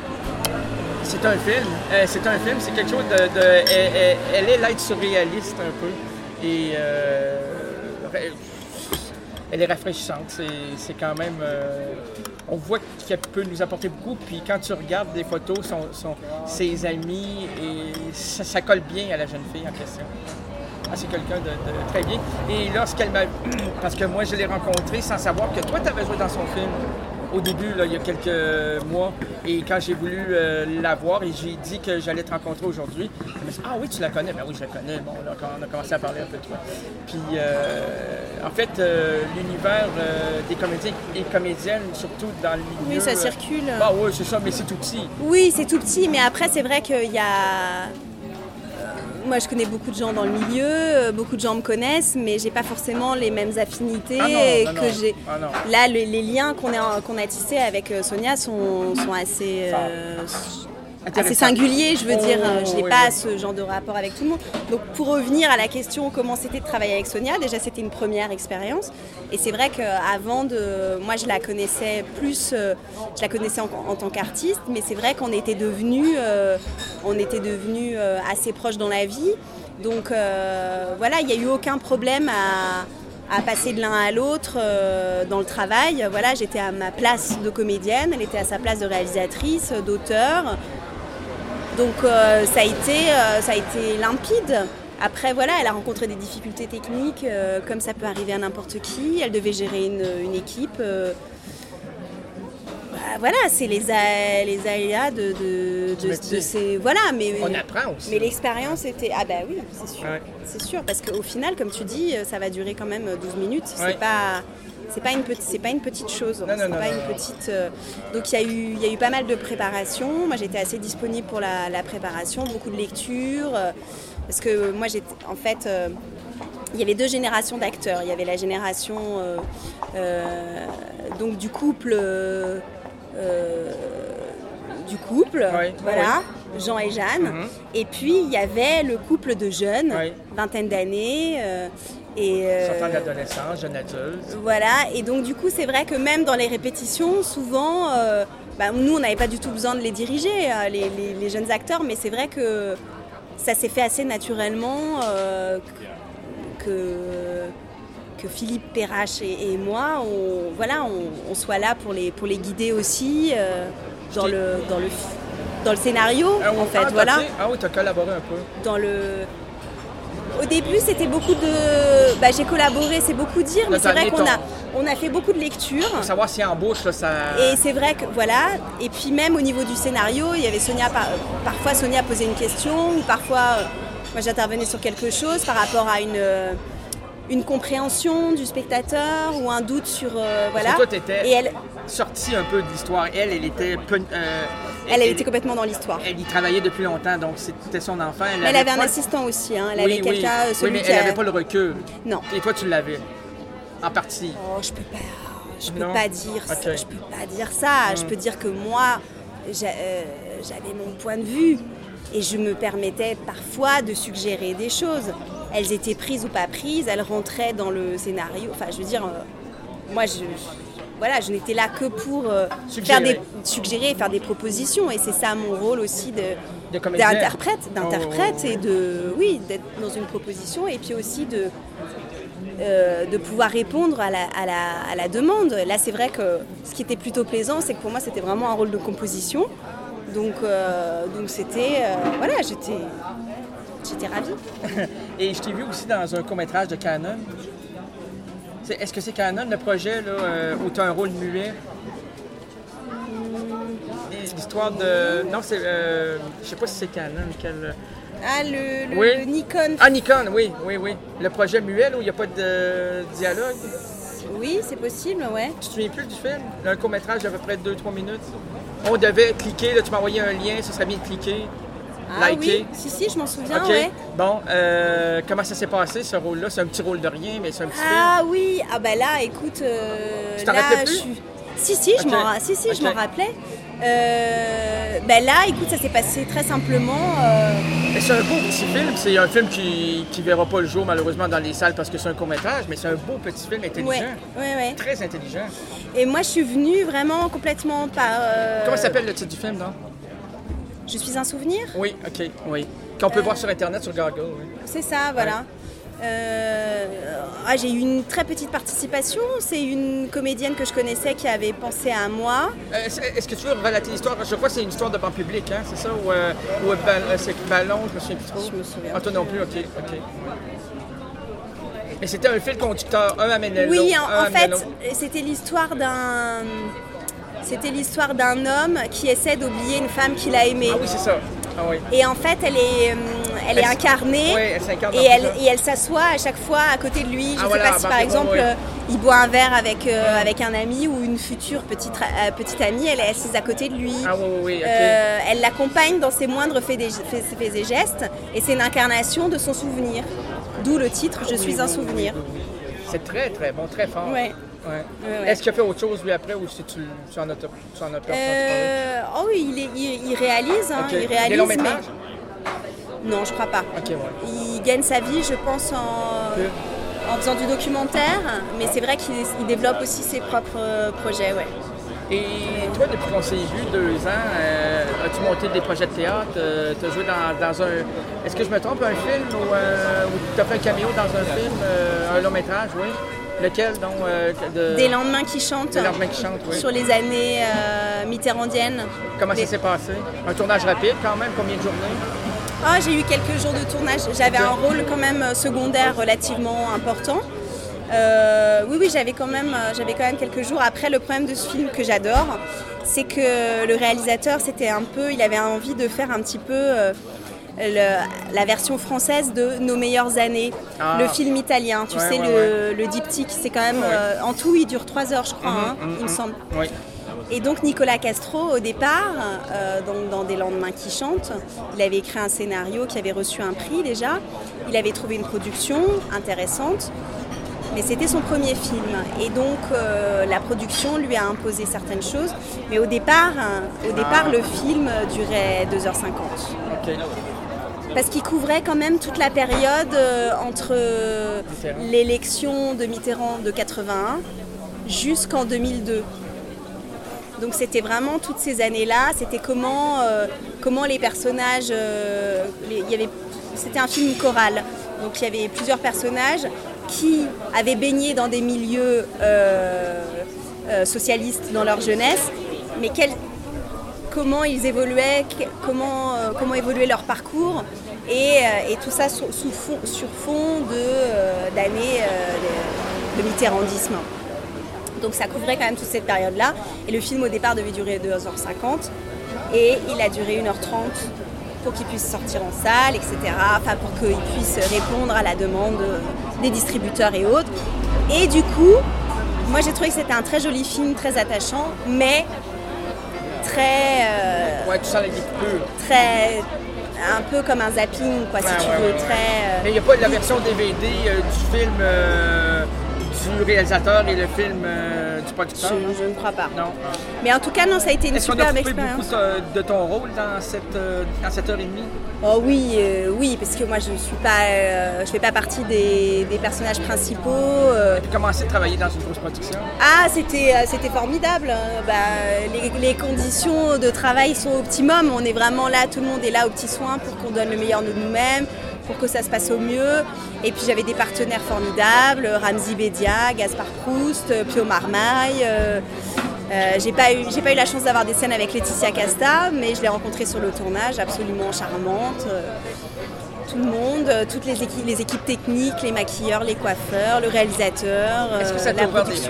C'est un film. Euh, c'est un film, c'est quelque chose de... de elle, elle, elle est l'être surréaliste un peu. Et euh, elle est rafraîchissante. C'est, c'est quand même... Euh, on voit qu'elle peut nous apporter beaucoup. Puis quand tu regardes des photos, son, son, ses amis, et ça, ça colle bien à la jeune fille en question. Ah, c'est quelqu'un de, de très bien. Et lorsqu'elle m'a... Parce que moi, je l'ai rencontrée sans savoir que toi, tu avais joué dans son film. Au début, là, il y a quelques mois, et quand j'ai voulu euh, la voir et j'ai dit que j'allais te rencontrer aujourd'hui, elle m'a dit « Ah oui, tu la connais? » Ben oui, je la connais. Bon, là, on a commencé à parler un peu de toi. Puis, euh, en fait, euh, l'univers euh, des comédiens et comédiennes, surtout dans le milieu... Oui, ça circule. Euh, bah oui, c'est ça, mais c'est tout petit. Oui, c'est tout petit, mais après, c'est vrai qu'il y a... Moi, je connais beaucoup de gens dans le milieu, beaucoup de gens me connaissent, mais j'ai pas forcément les mêmes affinités. Ah non, non, que non. j'ai. Ah non. Là, le, les liens qu'on, est, qu'on a tissés avec Sonia sont, sont assez, euh, assez singuliers, je veux oh, dire. Je n'ai oui, pas oui. ce genre de rapport avec tout le monde. Donc, pour revenir à la question comment c'était de travailler avec Sonia, déjà, c'était une première expérience. Et c'est vrai qu'avant de... Moi, je la connaissais plus... Euh, je la connaissais en, en tant qu'artiste, mais c'est vrai qu'on était devenus euh, on était devenus euh, assez proches dans la vie. Donc, euh, voilà, il n'y a eu aucun problème à, à passer de l'un à l'autre euh, dans le travail. Voilà, j'étais à ma place de comédienne, elle était à sa place de réalisatrice, d'auteur. Donc, euh, ça a été, euh, ça a été limpide. Après, voilà, elle a rencontré des difficultés techniques, euh, comme ça peut arriver à n'importe qui. Elle devait gérer une, une équipe. Euh, bah, voilà, c'est les, a, les aléas de, de, de, de ces... Voilà, mais, on apprend aussi. Mais l'expérience était... Ah bah oui, c'est sûr. Ouais. C'est sûr, parce qu'au final, comme tu dis, ça va durer quand même douze minutes. Ouais. C'est pas... C'est pas, une petite, c'est pas une petite chose. Non, non, c'est non, pas non, une non. petite, euh, donc il y, a eu, il y a eu pas mal de préparation. Moi, j'étais assez disponible pour la, la préparation, beaucoup de lectures. Euh, parce que moi, j'étais, en fait, euh, il y avait deux générations d'acteurs. Il y avait la génération euh, euh, donc du couple, euh, euh, du couple, Oui, voilà, Jean et Jeanne. Mhm. Et puis il y avait le couple de jeunes, Oui. vingtaine d'années. Euh, Et euh, Sortant de l'adolescence, jeune adulte. Voilà, et donc du coup c'est vrai que même dans les répétitions, souvent, euh, bah, nous on n'avait pas du tout besoin de les diriger, euh, les, les, les jeunes acteurs, mais c'est vrai que ça s'est fait assez naturellement, euh, que, que Philippe Perrache et, et moi, on, voilà, on, on soit là pour les, pour les guider aussi euh, dans, le, dans, le, dans le scénario, Ah, oui. en fait, ah, voilà. Ah oui, tu as collaboré un peu. Dans le... Au début, c'était beaucoup de... Bah, j'ai collaboré, c'est beaucoup dire, mais c'est vrai qu'on a, on a fait beaucoup de lectures. Pour savoir si embauche, là, ça... Et c'est vrai que, voilà, et puis même au niveau du scénario, il y avait Sonia, par, parfois Sonia posait une question, ou parfois, euh, moi j'intervenais sur quelque chose par rapport à une, euh, une compréhension du spectateur, ou un doute sur... Euh, voilà. Parce que toi, t'étais et elle, sortie un peu de l'histoire. Elle, elle était... peu- euh, elle, elle était complètement dans l'histoire. Elle y travaillait depuis longtemps, donc c'était son enfant. Elle, Mais elle avait un pas- assistant aussi, hein. Elle Oui, avait oui. quelqu'un, euh, Oui, celui mais qui elle a... n'avait pas le recul. Non. Et toi, tu l'avais, en partie. Oh, je peux pas, je peux Non? pas dire ça. Ok. Je peux pas dire ça. Je Mm. peux dire que moi, j'a- euh, j'avais mon point de vue et je me permettais parfois de suggérer des choses. Elles étaient prises ou pas prises. Elles rentraient dans le scénario. Enfin, je veux dire, euh, moi, je, voilà, je n'étais là que pour euh, Suggérer. faire des suggérer, faire des propositions. Et c'est ça mon rôle aussi de De comédienne. d'interprète, d'interprète Oh. et de, oui, d'être dans une proposition et puis aussi de Euh, de pouvoir répondre à la, à, la, à la demande. Là, c'est vrai que ce qui était plutôt plaisant, c'est que pour moi, c'était vraiment un rôle de composition. Donc, euh, donc c'était... Euh, voilà, j'étais, j'étais ravie. Et je t'ai vu aussi dans un court-métrage de Canon. C'est- Est-ce que c'est Canon, le projet, là, euh, où tu as un rôle muet? Et l'histoire de... Non, c'est... Euh, je sais pas si c'est Canon. Quel... Ah, le, le, Oui. le Nikon. Ah, Nikon, oui, oui, oui. Le projet muet, là, où il n'y a pas de dialogue. Oui, c'est possible, ouais. Tu te souviens plus du film? Un court-métrage d'à peu près deux trois minutes. On devait cliquer, là, tu m'as envoyé un lien, ce serait bien de cliquer. Ah liker. oui, si, si, je m'en souviens, OK. ouais. Bon, euh, comment ça s'est passé, ce rôle-là? C'est un petit rôle de rien, mais c'est un petit Ah oui, ah bah là, écoute, euh, Tu t'en là, rappelais je plus? suis... Si, si, je Ok. m'en, ra- si, si, je Ok. m'en rappelais. Euh, bah là, écoute, ça s'est passé très simplement. euh, film. Mais c'est un beau petit film. C'est un film qui ne verra pas le jour, malheureusement, dans les salles parce que c'est un court-métrage, mais c'est un beau petit film intelligent. Ouais, ouais, ouais. Très intelligent. Et moi, je suis venue vraiment complètement par... euh, Comment s'appelle le titre du film, non? Je suis un souvenir. Oui, OK, oui. Qu'on peut voir sur Internet, sur Google, oui. C'est ça, voilà. Euh, ah, j'ai eu une très petite participation. C'est une comédienne que je connaissais qui avait pensé à moi. Euh, est-ce que tu veux relater l'histoire? Je crois que c'est une histoire de banc public, hein, c'est ça? Ou, euh, ou euh, c'est Ballon, je me souviens plus trop. Je me souviens. Ah, toi non plus, ok. ok. Et c'était un fil conducteur, un amenait l'autre. Oui, en, en fait, c'était l'histoire d'un... C'était l'histoire d'un homme qui essaie d'oublier une femme qu'il a aimée. Ah oui, c'est ça. Ah, oui. Et en fait, elle est, elle, elle est incarnée oui, elle s'incarne et, elle, et elle s'assoit à chaque fois à côté de lui. Je ne ah, sais voilà, pas si par exemple, oui. euh, il boit un verre avec, euh, mmh. avec un ami ou une future petite, euh, petite amie, elle est assise à côté de lui. Ah, oui, oui, oui. Okay. Euh, elle l'accompagne dans ses moindres faits et, faits et gestes et c'est une incarnation de son souvenir. D'où le titre « Je suis oui, un souvenir oui, oui, oui. C'est très, très bon, très fort. Ouais. Ouais. Ouais, ouais. Est-ce qu'il a fait autre chose lui après ou si tu, tu en as, tu en as peur euh, Oh oui, il, est, il, il réalise. Hein, okay. il réalise. Des longs métrages? Mais... Non, je crois pas. Okay, ouais. Il gagne sa vie, je pense, en, okay. en faisant du documentaire, mais c'est vrai qu'il il développe aussi ses propres projets. Ouais. Et toi, depuis qu'on s'est vu, deux ans, euh, as-tu monté des projets de théâtre? Euh, tu as joué dans, dans un... Est-ce que je me trompe, un film ou, euh, ou tu as fait un caméo dans un film, euh, un long métrage, oui? Lequel, donc euh, de... Des lendemains qui chantent. Des lendemains qui chantent, oui. Sur les années euh, mitterrandiennes. Comment des... ça s'est passé? Un tournage rapide quand même? Combien de journées? Oh, j'ai eu quelques jours de tournage. J'avais okay. un rôle quand même secondaire relativement important. Euh, oui, oui, j'avais quand même, j'avais quand même quelques jours. Après, le problème de ce film que j'adore, c'est que le réalisateur, c'était un peu, il avait envie de faire un petit peu euh, le, la version française de Nos meilleures années, ah. le film italien. Tu ouais, sais, ouais, le, ouais. le diptyque, c'est quand même, ouais. euh, en tout, il dure trois heures, je crois, mmh, hein, mmh, il me semble. Ouais. Et donc Nicolas Castro, au départ, euh, donc dans Des lendemains qui chantent, il avait écrit un scénario qui avait reçu un prix déjà. Il avait trouvé une production intéressante. Mais c'était son premier film et donc euh, la production lui a imposé certaines choses. Mais au départ, hein, au départ ah. le film durait deux heures cinquante. Okay. Parce qu'il couvrait quand même toute la période euh, entre euh, l'élection de Mitterrand de quatre-vingt-un jusqu'en deux mille deux. Donc c'était vraiment toutes ces années-là, c'était comment, euh, comment les personnages... Euh, les, il y avait, c'était un film choral, donc il y avait plusieurs personnages qui avaient baigné dans des milieux euh, euh, socialistes dans leur jeunesse, mais quel, comment ils évoluaient, comment, euh, comment évoluait leur parcours, et, euh, et tout ça sous, sous fond, sur fond de, euh, d'années euh, de, de mitterrandisme. Donc ça couvrait quand même toute cette période-là, et le film au départ devait durer deux heures cinquante, et il a duré une heure trente pour qu'il puisse sortir en salle, et cetera, enfin pour qu'il puisse répondre à la demande des distributeurs et autres. Et du coup, moi j'ai trouvé que c'était un très joli film, très attachant, mais très... Euh, ouais, tu sens les coupures. Très... un peu comme un zapping, quoi, ouais, si tu ouais, veux, ouais, très... Euh, mais il n'y a pas de la version D V D euh, du film... Euh... du réalisateur et le film euh, du producteur? Je, je ne crois pas. Non. Mais en tout cas, non, ça a été une Est-ce superbe expérience. expérience. Est-ce qu'on a coupé beaucoup de ton rôle dans cette, euh, dans cette heure et demie? Oh oui, euh, oui, parce que moi je suis pas, euh, je fais pas partie des, des personnages principaux. Euh. Tu as commencé à travailler dans une grosse production? Ah, c'était, euh, c'était formidable. Bah, les, les conditions de travail sont optimum. On est vraiment là, tout le monde est là aux petits soins pour qu'on donne le meilleur de nous-mêmes, pour que ça se passe au mieux. Et puis j'avais des partenaires formidables, Ramzy Bedia, Gaspard Proust, Pio Marmaille. Euh, euh, j'ai pas eu, j'ai pas eu la chance d'avoir des scènes avec Laetitia Casta, mais je l'ai rencontrée sur le tournage, absolument charmante. Euh, tout le monde, toutes les équipes, les équipes techniques, les maquilleurs, les coiffeurs, le réalisateur, Est-ce que ça la production.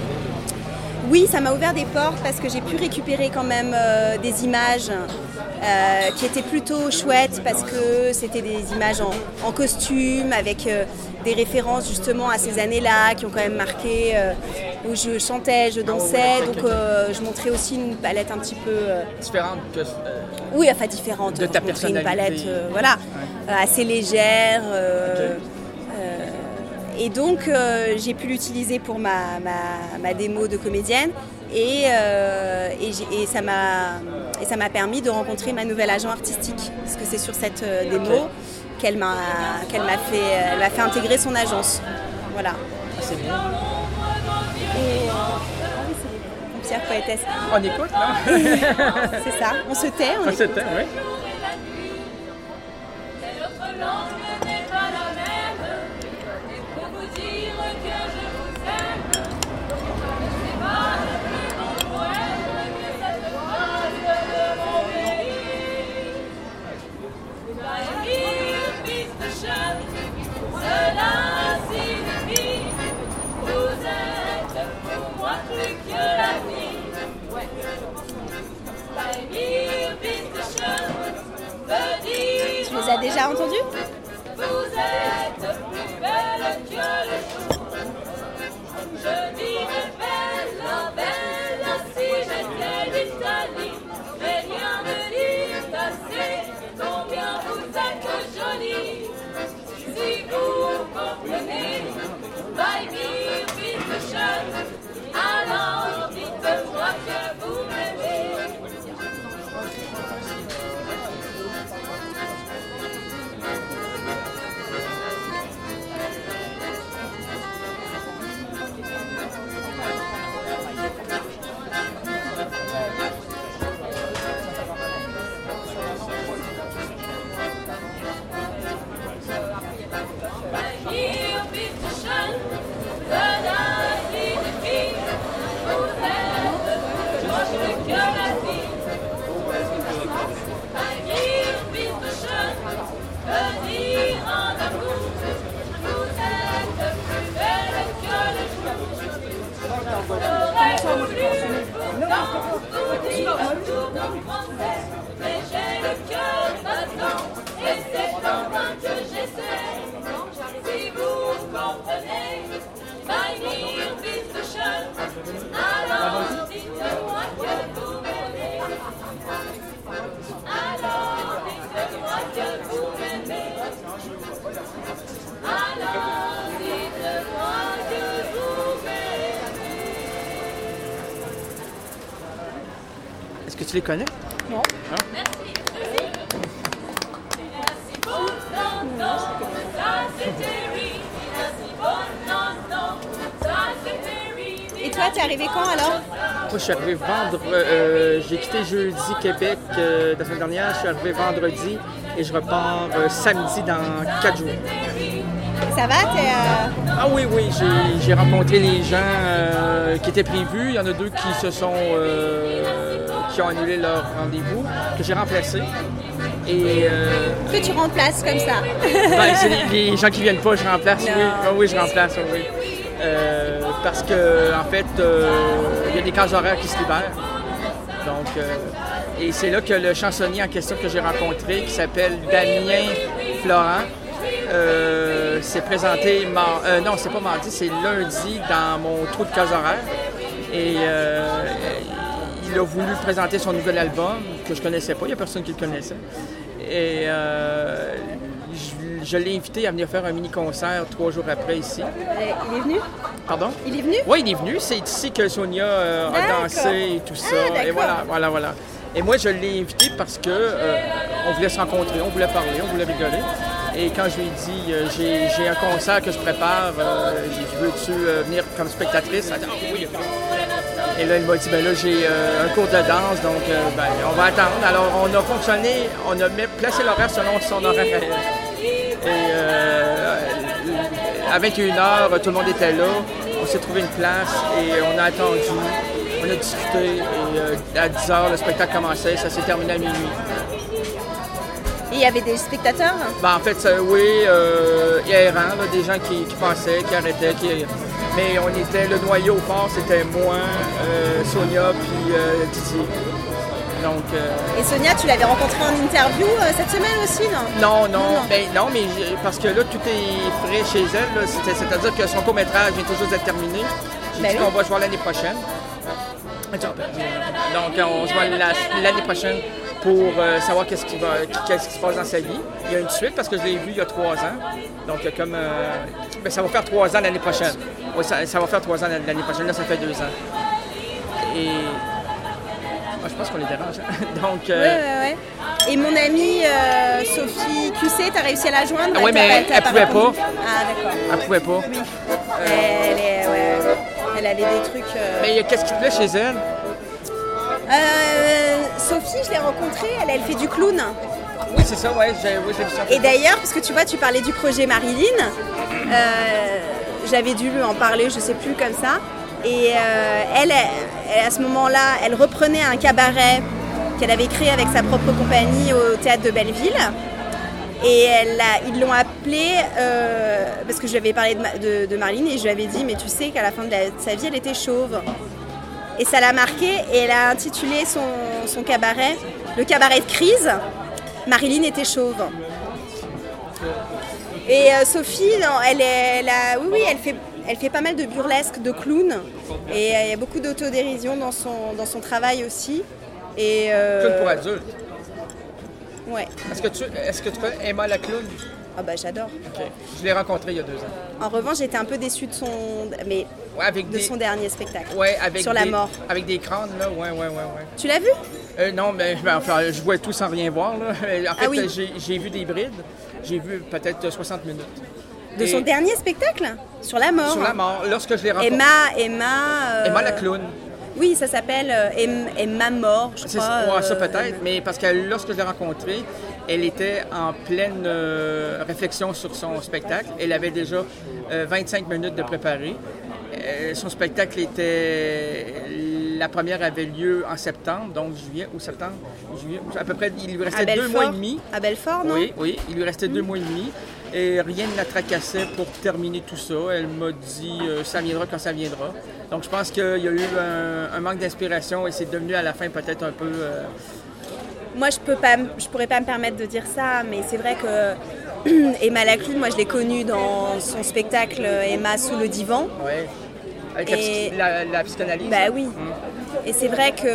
Oui, ça m'a ouvert des portes parce que j'ai pu récupérer quand même euh, des images euh, qui étaient plutôt chouettes parce que c'était des images en, en costume avec euh, des références justement à ces années-là qui ont quand même marqué, euh, où je chantais, je dansais, donc euh, je montrais aussi une palette un petit peu... Euh, différente que... Euh, oui, enfin différente. De ta personnalité. Une palette euh, voilà, ouais. euh, assez légère. Euh, okay. Et donc, euh, j'ai pu l'utiliser pour ma, ma, ma démo de comédienne et, euh, et, et, ça m'a, et ça m'a permis de rencontrer ma nouvelle agent artistique. Parce que c'est sur cette euh, démo okay. qu'elle, m'a, qu'elle m'a, fait, elle m'a fait intégrer son agence. Voilà. C'est bien. Et, euh, ah oui, c'est Pierre Poétesse. On écoute, non? C'est ça, on se tait. On, on se tait, oui. déjà entendu? Vous êtes plus belle que le jour. Je dirais bella, bella si j'étais d'Italie. Mais rien ne dit assez combien vous êtes jolie. Si vous comprenez, by me, bitteschön, alors dites-moi que vous m'aimez. Mais j'ai le cœur battant et c'est en vain que j'essaie. Si vous comprenez, by me, bitteschön, alors dites-moi que vous m'aimez. Alors dites-moi que vous m'aimez. Alors dites-moi que vous m'aimez. Est-ce que tu les connais? Non. Hein? Merci. Merci pour non, non, ça c'est terrible. Merci pour non, non, ça c'est terrible. Et toi, t'es arrivé quand alors? Moi, je suis arrivé vendredi. Euh, j'ai quitté jeudi Québec euh, la semaine dernière. Je suis arrivé vendredi et je repars euh, samedi dans quatre jours. Ça va? T'es, euh... Ah oui, oui, j'ai, j'ai rencontré les gens euh, qui étaient prévus. Il y en a deux qui se sont euh, qui ont annulé leur rendez-vous, que j'ai remplacé. Et euh, que tu remplaces comme ça? ben, c'est les, les gens qui viennent pas, je remplace. Non. Oui, ah, oui, je remplace. Oui. Euh, parce que en fait, euh, il y a des cases horaires qui se libèrent. Donc, euh, et c'est là que le chansonnier en question que j'ai rencontré, qui s'appelle Damien Florent, euh, s'est présenté, mar- euh, non, c'est pas mardi, c'est lundi dans mon trou de case horaire. Et euh, il a voulu présenter son nouvel album, que je connaissais pas, il n'y a personne qui le connaissait. Et euh, je, je l'ai invité à venir faire un mini-concert trois jours après ici. Il est venu? Pardon? Il est venu? Oui, il est venu. C'est ici que Sonia euh, a dansé et tout ça. Ah, et voilà, voilà, voilà. Et moi, je l'ai invité parce que euh, on voulait se rencontrer, on voulait parler, on voulait rigoler. Et quand je lui ai dit, euh, j'ai, j'ai un concert que je prépare, euh, j'ai dit, veux-tu euh, venir comme spectatrice? Elle a dit, ah, oui. Et là, il m'a dit, ben là, j'ai euh, un cours de danse, donc euh, ben, on va attendre. Alors, on a fonctionné, on a mis, placé l'horaire selon son horaire à elle. Et euh, à vingt et une heures, tout le monde était là. On s'est trouvé une place et on a attendu. On a discuté et euh, à dix heures, le spectacle commençait. Ça s'est terminé à minuit. Et il y avait des spectateurs? Ben, en fait, ça, oui, euh, errant, là, des gens qui, qui passaient, qui arrêtaient. Qui... Mais on était, le noyau au fond, c'était moi, euh, Sonia, puis euh, Titi. Donc, euh... Et Sonia, tu l'avais rencontrée en interview euh, cette semaine aussi, non? Non, non, non, non. Ben, non mais j- parce que là, tout est frais chez elle. Là, c'est, c'est-à-dire que son court-métrage vient toujours d'être terminé. J'ai ben dit oui. qu'on va se voir l'année prochaine. Donc, on se voit la, l'année prochaine pour euh, savoir qu'est-ce qui, va, qu'est-ce qui se passe dans sa vie. Il y a une suite parce que je l'ai vu il y a trois ans. Donc, il y a comme... Euh, ben, ça va faire trois ans l'année prochaine. Oui, ça, ça va faire trois ans l'année prochaine. Là, ça fait deux ans. Et... Ah, je pense qu'on les dérange. Donc, euh... Oui, oui, oui. Et mon amie euh, Sophie Q C, t'as réussi à la joindre? Ah oui, mais elle, elle pouvait pas. Ah, d'accord. Elle pouvait pas. Oui. Euh... Elle, est, ouais, elle avait des trucs... Euh... Mais qu'est-ce qui te plaît chez elle? Euh, Sophie, je l'ai rencontrée, elle, elle fait du clown. Oui, c'est ça, ouais, j'ai, oui, j'ai vu ça. Et d'ailleurs, parce que tu vois, tu parlais du projet Marilyn, euh, j'avais dû lui en parler, je sais plus, comme ça. Et euh, elle, elle, à ce moment-là, elle reprenait un cabaret qu'elle avait créé avec sa propre compagnie au Théâtre de Belleville. Et elle a, ils l'ont appelée, euh, parce que je lui avais parlé de, de, de Marilyn, et je lui avais dit, mais tu sais qu'à la fin de, la, de sa vie, elle était chauve. Et ça l'a marquée, et elle a intitulé son, son cabaret, le cabaret de crise, Marilyn était chauve. Et euh, Sophie, non, elle est, elle a, oui, oui, elle fait, elle fait pas mal de burlesque, de clown. Et euh, il y a beaucoup d'autodérision dans son, dans son travail aussi. Et, euh, Clown pour adultes. Ouais. Est-ce que tu, est-ce que tu connais Emma la clown? Ah bah j'adore. Okay. Je l'ai rencontrée il y a deux ans. En revanche, j'étais un peu déçue de son, mais ouais, avec de des... son dernier spectacle. Ouais, avec sur des... la mort. Avec des crânes, là. Ouais, ouais, ouais, ouais. Tu l'as vu? Euh, non, mais ben, enfin, je vois tout sans rien voir, là. En fait, ah, oui. j'ai, j'ai vu des brides. J'ai vu peut-être soixante minutes. De Et... son dernier spectacle? Sur la mort. Sur la mort, lorsque je l'ai rencontrée. Emma, Emma... Euh... Emma la clown. Oui, ça s'appelle euh, Emma Mort, je c'est, crois. Ouais, ça peut-être, euh... mais parce que lorsque je l'ai rencontrée, elle était en pleine euh, réflexion sur son spectacle. Elle avait déjà euh, vingt-cinq minutes de préparer. Euh, son spectacle était... La première avait lieu en septembre, donc juillet ou septembre, juillet, à peu près, il lui restait deux mois et demi. À Belfort, non? Oui, oui, il lui restait mmh. deux mois et demi. Et rien ne la tracassait pour terminer tout ça. Elle m'a dit euh, ça viendra quand ça viendra. Donc je pense qu'il y a eu un, un manque d'inspiration et c'est devenu à la fin peut-être un peu... Euh... Moi, je peux pas, je pourrais pas me permettre de dire ça, mais c'est vrai que Emma la clown, moi je l'ai connue dans son spectacle Emma sous le divan. Oui. Avec et... la, la, la psychanalyse. Bah oui. Mmh. Et c'est vrai que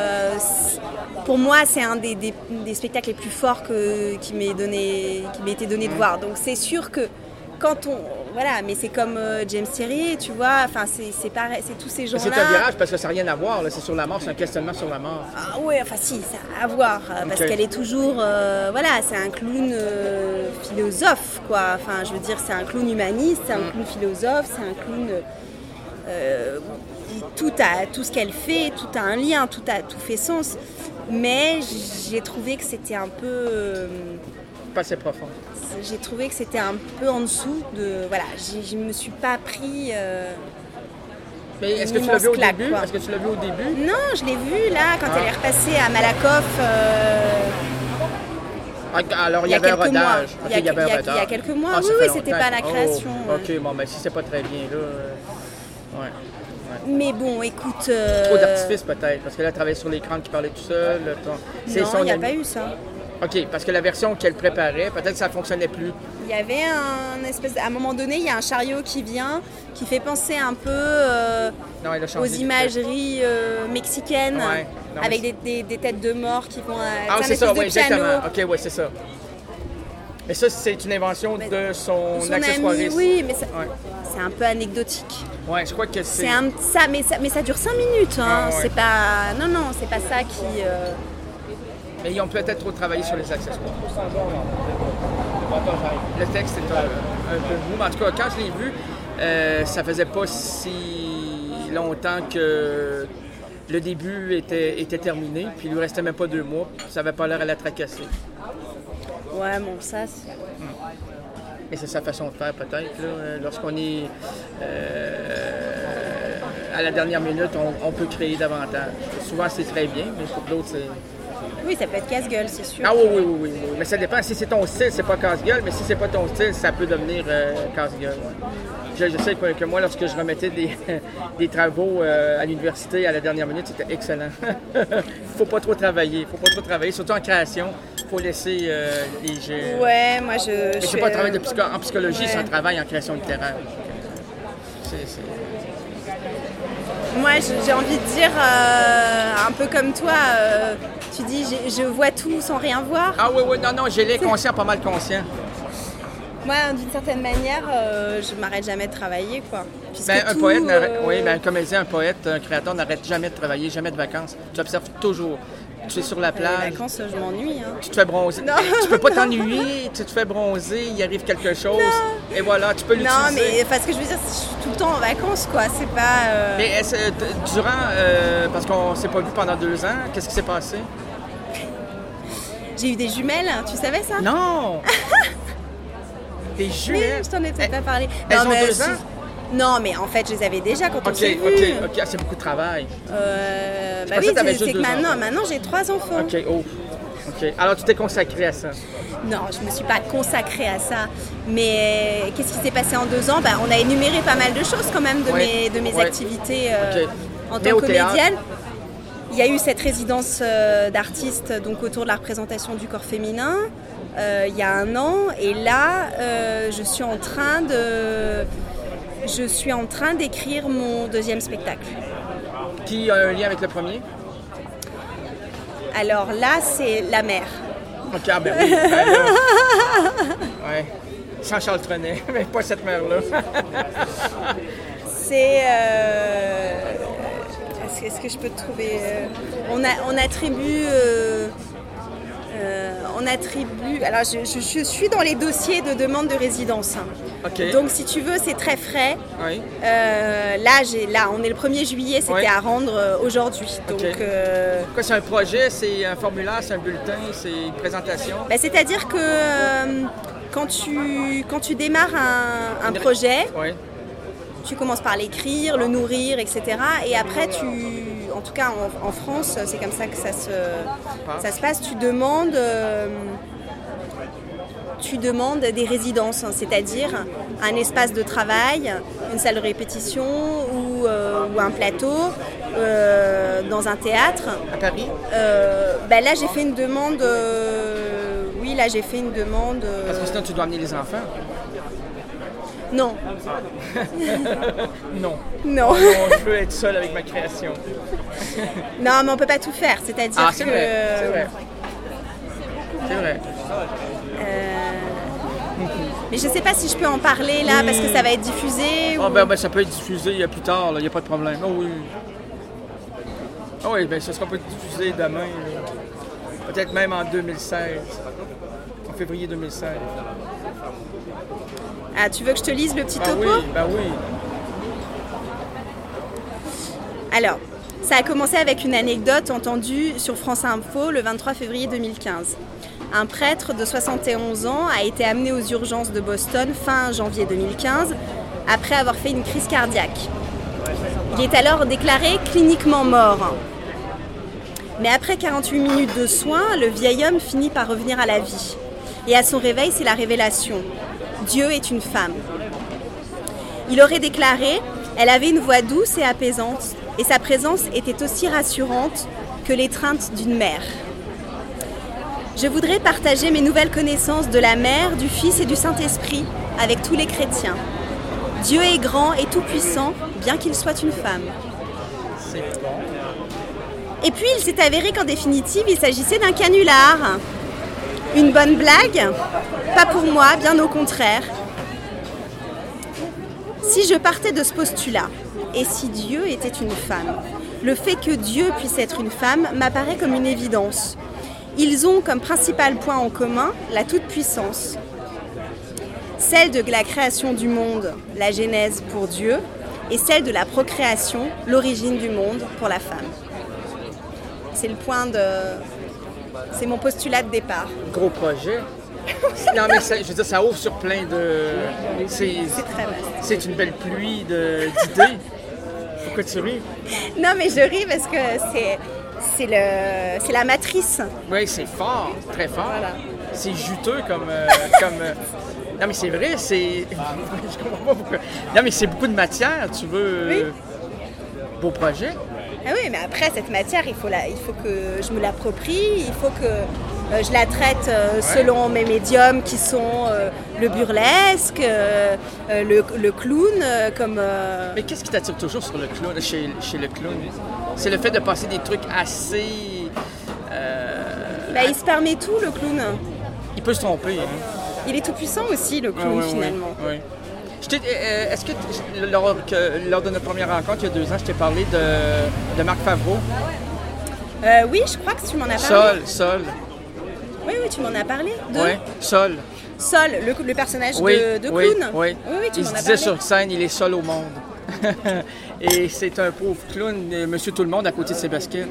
pour moi, c'est un des, des, des spectacles les plus forts que, qui m'est donné, qui m'ait été donné de voir. Donc c'est sûr que quand on... Voilà, mais c'est comme euh, James Thierry, tu vois, enfin c'est, c'est pareil, c'est tous ces gens-là. C'est un virage parce que ça n'a rien à voir, là. C'est sur la mort, c'est un questionnement sur la mort. Ah oui, enfin si, ça a à voir, okay. Parce qu'elle est toujours, euh, voilà, c'est un clown euh, philosophe, quoi. Enfin, je veux dire, c'est un clown humaniste, c'est un mm. clown philosophe, c'est un clown... Euh, tout, a, tout ce qu'elle fait, tout a un lien, tout, a, tout fait sens. Mais j'ai trouvé que c'était un peu... Euh, pas assez profond. J'ai trouvé que c'était un peu en dessous de... Voilà, je ne me suis pas pris... Euh, Mais est-ce que tu l'as vu au claque, début? Quoi. Est-ce que tu l'as vu au début? Non, je l'ai vu là, quand ah. elle est repassée à Malakoff. Euh, Alors, il y, y avait un rodage. Il y, okay, y, y, y a quelques mois, ah, oui, oui, c'était pas la création. Oh, ok, bon, mais si c'est pas très bien, là... Euh, ouais. Mais bon, écoute... Euh... Trop d'artifice peut-être, parce qu'elle a travaillé sur l'écran qui parlait tout seul. Ton... C'est non, il n'y a ami... pas eu ça. OK, parce que la version qu'elle préparait, peut-être que ça ne fonctionnait plus. Il y avait un espèce... À un moment donné, il y a un chariot qui vient, qui fait penser un peu euh, non, elle a changé, aux imageries euh, mexicaines, ouais. non, avec des, des, des têtes de mort qui vont... Ah, c'est ça, oui, exactement. OK, oui, c'est ça. Mais ça, c'est une invention mais de son, son accessoiriste. Ami, oui, mais ça, ouais. c'est un peu anecdotique. Ouais, je crois que c'est... c'est un, ça, mais, ça, mais ça dure cinq minutes. Hein. Ah, ouais. C'est pas... Non, non, c'est pas ça qui... Euh... Mais ils ont peut-être trop travaillé sur les accessoires. Le texte est un, un peu mou. Mais en tout cas, quand je l'ai vu, euh, ça faisait pas si longtemps que le début était, était terminé. Puis il lui restait même pas deux mois. Ça avait pas l'air à la tracasser. Ouais, bon, ça, c'est... Mais c'est sa façon de faire, peut-être. Là. Lorsqu'on est euh, à la dernière minute, on, on peut créer davantage. Souvent, c'est très bien, mais pour d'autres, c'est... Oui, ça peut être casse-gueule, c'est sûr. Ah oui, oui, oui, oui, oui. Mais ça dépend. Si c'est ton style, c'est pas casse-gueule, mais si c'est pas ton style, ça peut devenir euh, casse-gueule. Je, je sais que, que moi, lorsque je remettais des, des travaux euh, à l'université à la dernière minute, c'était excellent. Faut pas trop travailler. Faut pas trop travailler, surtout en création. Faut laisser euh, les jeux. Ouais, moi, je... Mais je c'est pas un travail de psycho- en psychologie, ouais. C'est un travail en création littéraire. C'est... c'est... Moi, j'ai envie de dire, euh, un peu comme toi, euh, tu dis je vois tout sans rien voir. Ah oui, oui, non, non, j'ai les conscients, pas mal conscients. Moi, d'une certaine manière, euh, je m'arrête jamais de travailler, quoi. Ben, un tout, poète, euh... oui, ben, comme elle disait, un poète, un créateur n'arrête jamais de travailler, jamais de vacances. Tu observes toujours. Tu es sur la plage. Les vacances, je m'ennuie. Hein. Tu te fais bronzer. Non. Tu peux pas t'ennuyer, tu te fais bronzer, il arrive quelque chose. Non. Et voilà, tu peux l'utiliser. Non, mais parce que je veux dire, je suis tout le temps en vacances, quoi. C'est pas. Euh... Mais est-ce, durant, euh, parce qu'on s'est pas vu pendant deux ans, qu'est-ce qui s'est passé? J'ai eu des jumelles, tu savais ça? Non! Des jumelles? Oui, je t'en ai peut-être pas parlé. Elles non, ont mais deux si... ans? Non, mais en fait, je les avais déjà quand okay, on s'est OK, vus. OK, OK, c'est beaucoup de travail. Euh, bah oui, c'est, c'est que maintenant, maintenant, j'ai trois enfants. OK, oh. OK. Alors, tu t'es consacrée à ça? Non, je ne me suis pas consacrée à ça. Mais euh, qu'est-ce qui s'est passé en deux ans? Bah, on a énuméré pas mal de choses quand même de oui. mes, de mes oui. activités euh, okay. en tant que comédienne. il y a eu cette résidence euh, d'artistes donc, autour de la représentation du corps féminin euh, il y a un an. Et là, euh, je suis en train de, je suis en train d'écrire mon deuxième spectacle. Qui a un lien avec le premier? Alors là, c'est la mer. Ok, ah ben oui. Ben là, ouais. Sans Charles Trenet, mais pas cette mer-là. C'est... Euh, est-ce, que, est-ce que je peux te trouver... Euh, on, a, on attribue... Euh, euh, on attribue... Alors, je, je, je suis dans les dossiers de demande de résidence. Okay. Donc, si tu veux, c'est très frais. Oui. Euh, là, j'ai, là, on est le premier juillet, c'était oui. à rendre euh, aujourd'hui. Donc, okay. euh... Quoi, c'est un projet, c'est un formulaire, c'est un bulletin, c'est une présentation? Ben, c'est-à-dire que euh, quand, tu, quand tu démarres un, un projet... Oui. Tu commences par l'écrire, le nourrir, et cetera. Et après, tu, en tout cas en, en France, c'est comme ça que ça se, ça se passe. Tu demandes, euh, tu demandes des résidences, hein, c'est-à-dire un espace de travail, une salle de répétition ou, euh, ou un plateau euh, dans un théâtre. À Paris euh, ben Là, j'ai fait une demande. Euh, oui, là, j'ai fait une demande. Euh, Parce que sinon, tu dois amener les enfants. Non. non. Non. Oh non, je veux être seule avec ma création. Non, mais on peut pas tout faire. C'est-à-dire ah, c'est que. Vrai, c'est vrai. C'est vrai. Euh... Mais je sais pas si je peux en parler là, oui. parce que ça va être diffusé. Oh, ou... ben, ben, ça peut être diffusé plus tard, il n'y a pas de problème. Oh oui. Oh oui, ben ça sera pas diffusé demain. Là. Peut-être même en deux mille seize. En février deux mille seize. Ah, tu veux que je te lise le petit ben topo? Oui, ben oui. Alors, ça a commencé avec une anecdote entendue sur France Info le vingt-trois février deux mille quinze. Un prêtre de soixante et onze ans a été amené aux urgences de Boston fin janvier deux mille quinze après avoir fait une crise cardiaque. Il est alors déclaré cliniquement mort. Mais après quarante-huit minutes de soins, le vieil homme finit par revenir à la vie. Et à son réveil, c'est la révélation. Dieu est une femme. Il aurait déclaré « Elle avait une voix douce et apaisante, et sa présence était aussi rassurante que l'étreinte d'une mère. Je voudrais partager mes nouvelles connaissances de la Mère, du Fils et du Saint-Esprit avec tous les chrétiens. Dieu est grand et tout-puissant, bien qu'il soit une femme. » Et puis, il s'est avéré qu'en définitive, il s'agissait d'un canular. Une bonne blague? Pas pour moi, bien au contraire. Si je partais de ce postulat, et si Dieu était une femme, le fait que Dieu puisse être une femme m'apparaît comme une évidence. Ils ont comme principal point en commun la toute-puissance. Celle de la création du monde, la genèse pour Dieu, et celle de la procréation, l'origine du monde pour la femme. C'est le point de... C'est mon postulat de départ. Gros projet. Non, mais ça, je veux dire, ça ouvre sur plein de... C'est, c'est très vaste. C'est une belle pluie de, d'idées. Pourquoi tu ris? Non, mais je ris parce que c'est, c'est, le, c'est la matrice. Oui, c'est fort, très fort. Voilà. C'est juteux comme... Euh, comme euh... Non, mais c'est vrai, c'est... Je comprends pas pourquoi. Non, mais c'est beaucoup de matière, tu veux... Oui. Beau projet. Ah oui, mais après, cette matière, il faut, la, il faut que je me l'approprie, il faut que euh, je la traite euh, ouais. selon mes médiums qui sont euh, le burlesque, euh, euh, le, le clown, euh, comme... Euh... Mais qu'est-ce qui t'attire toujours sur le clown, chez, chez le clown? C'est le fait de passer des trucs assez... Euh... Ben, il se permet tout, le clown. Il peut se tromper. Hein. Il est tout puissant aussi, le clown, ouais, ouais, finalement. Ouais, ouais. Je t'ai, euh, est-ce que, lors, que lors de notre première rencontre, il y a deux ans, je t'ai parlé de, de Marc Favreau? Euh, oui, je crois que tu m'en as parlé. Sol, Sol. Oui, oui, tu m'en as parlé. De... Oui, Sol. Sol, le, le personnage oui, de, de oui, clown. Oui, oui, oui tu il m'en se as disait parlé. sur scène, il est seul au monde. Et c'est un pauvre clown, Monsieur Tout-le-Monde, à côté de ses baskets.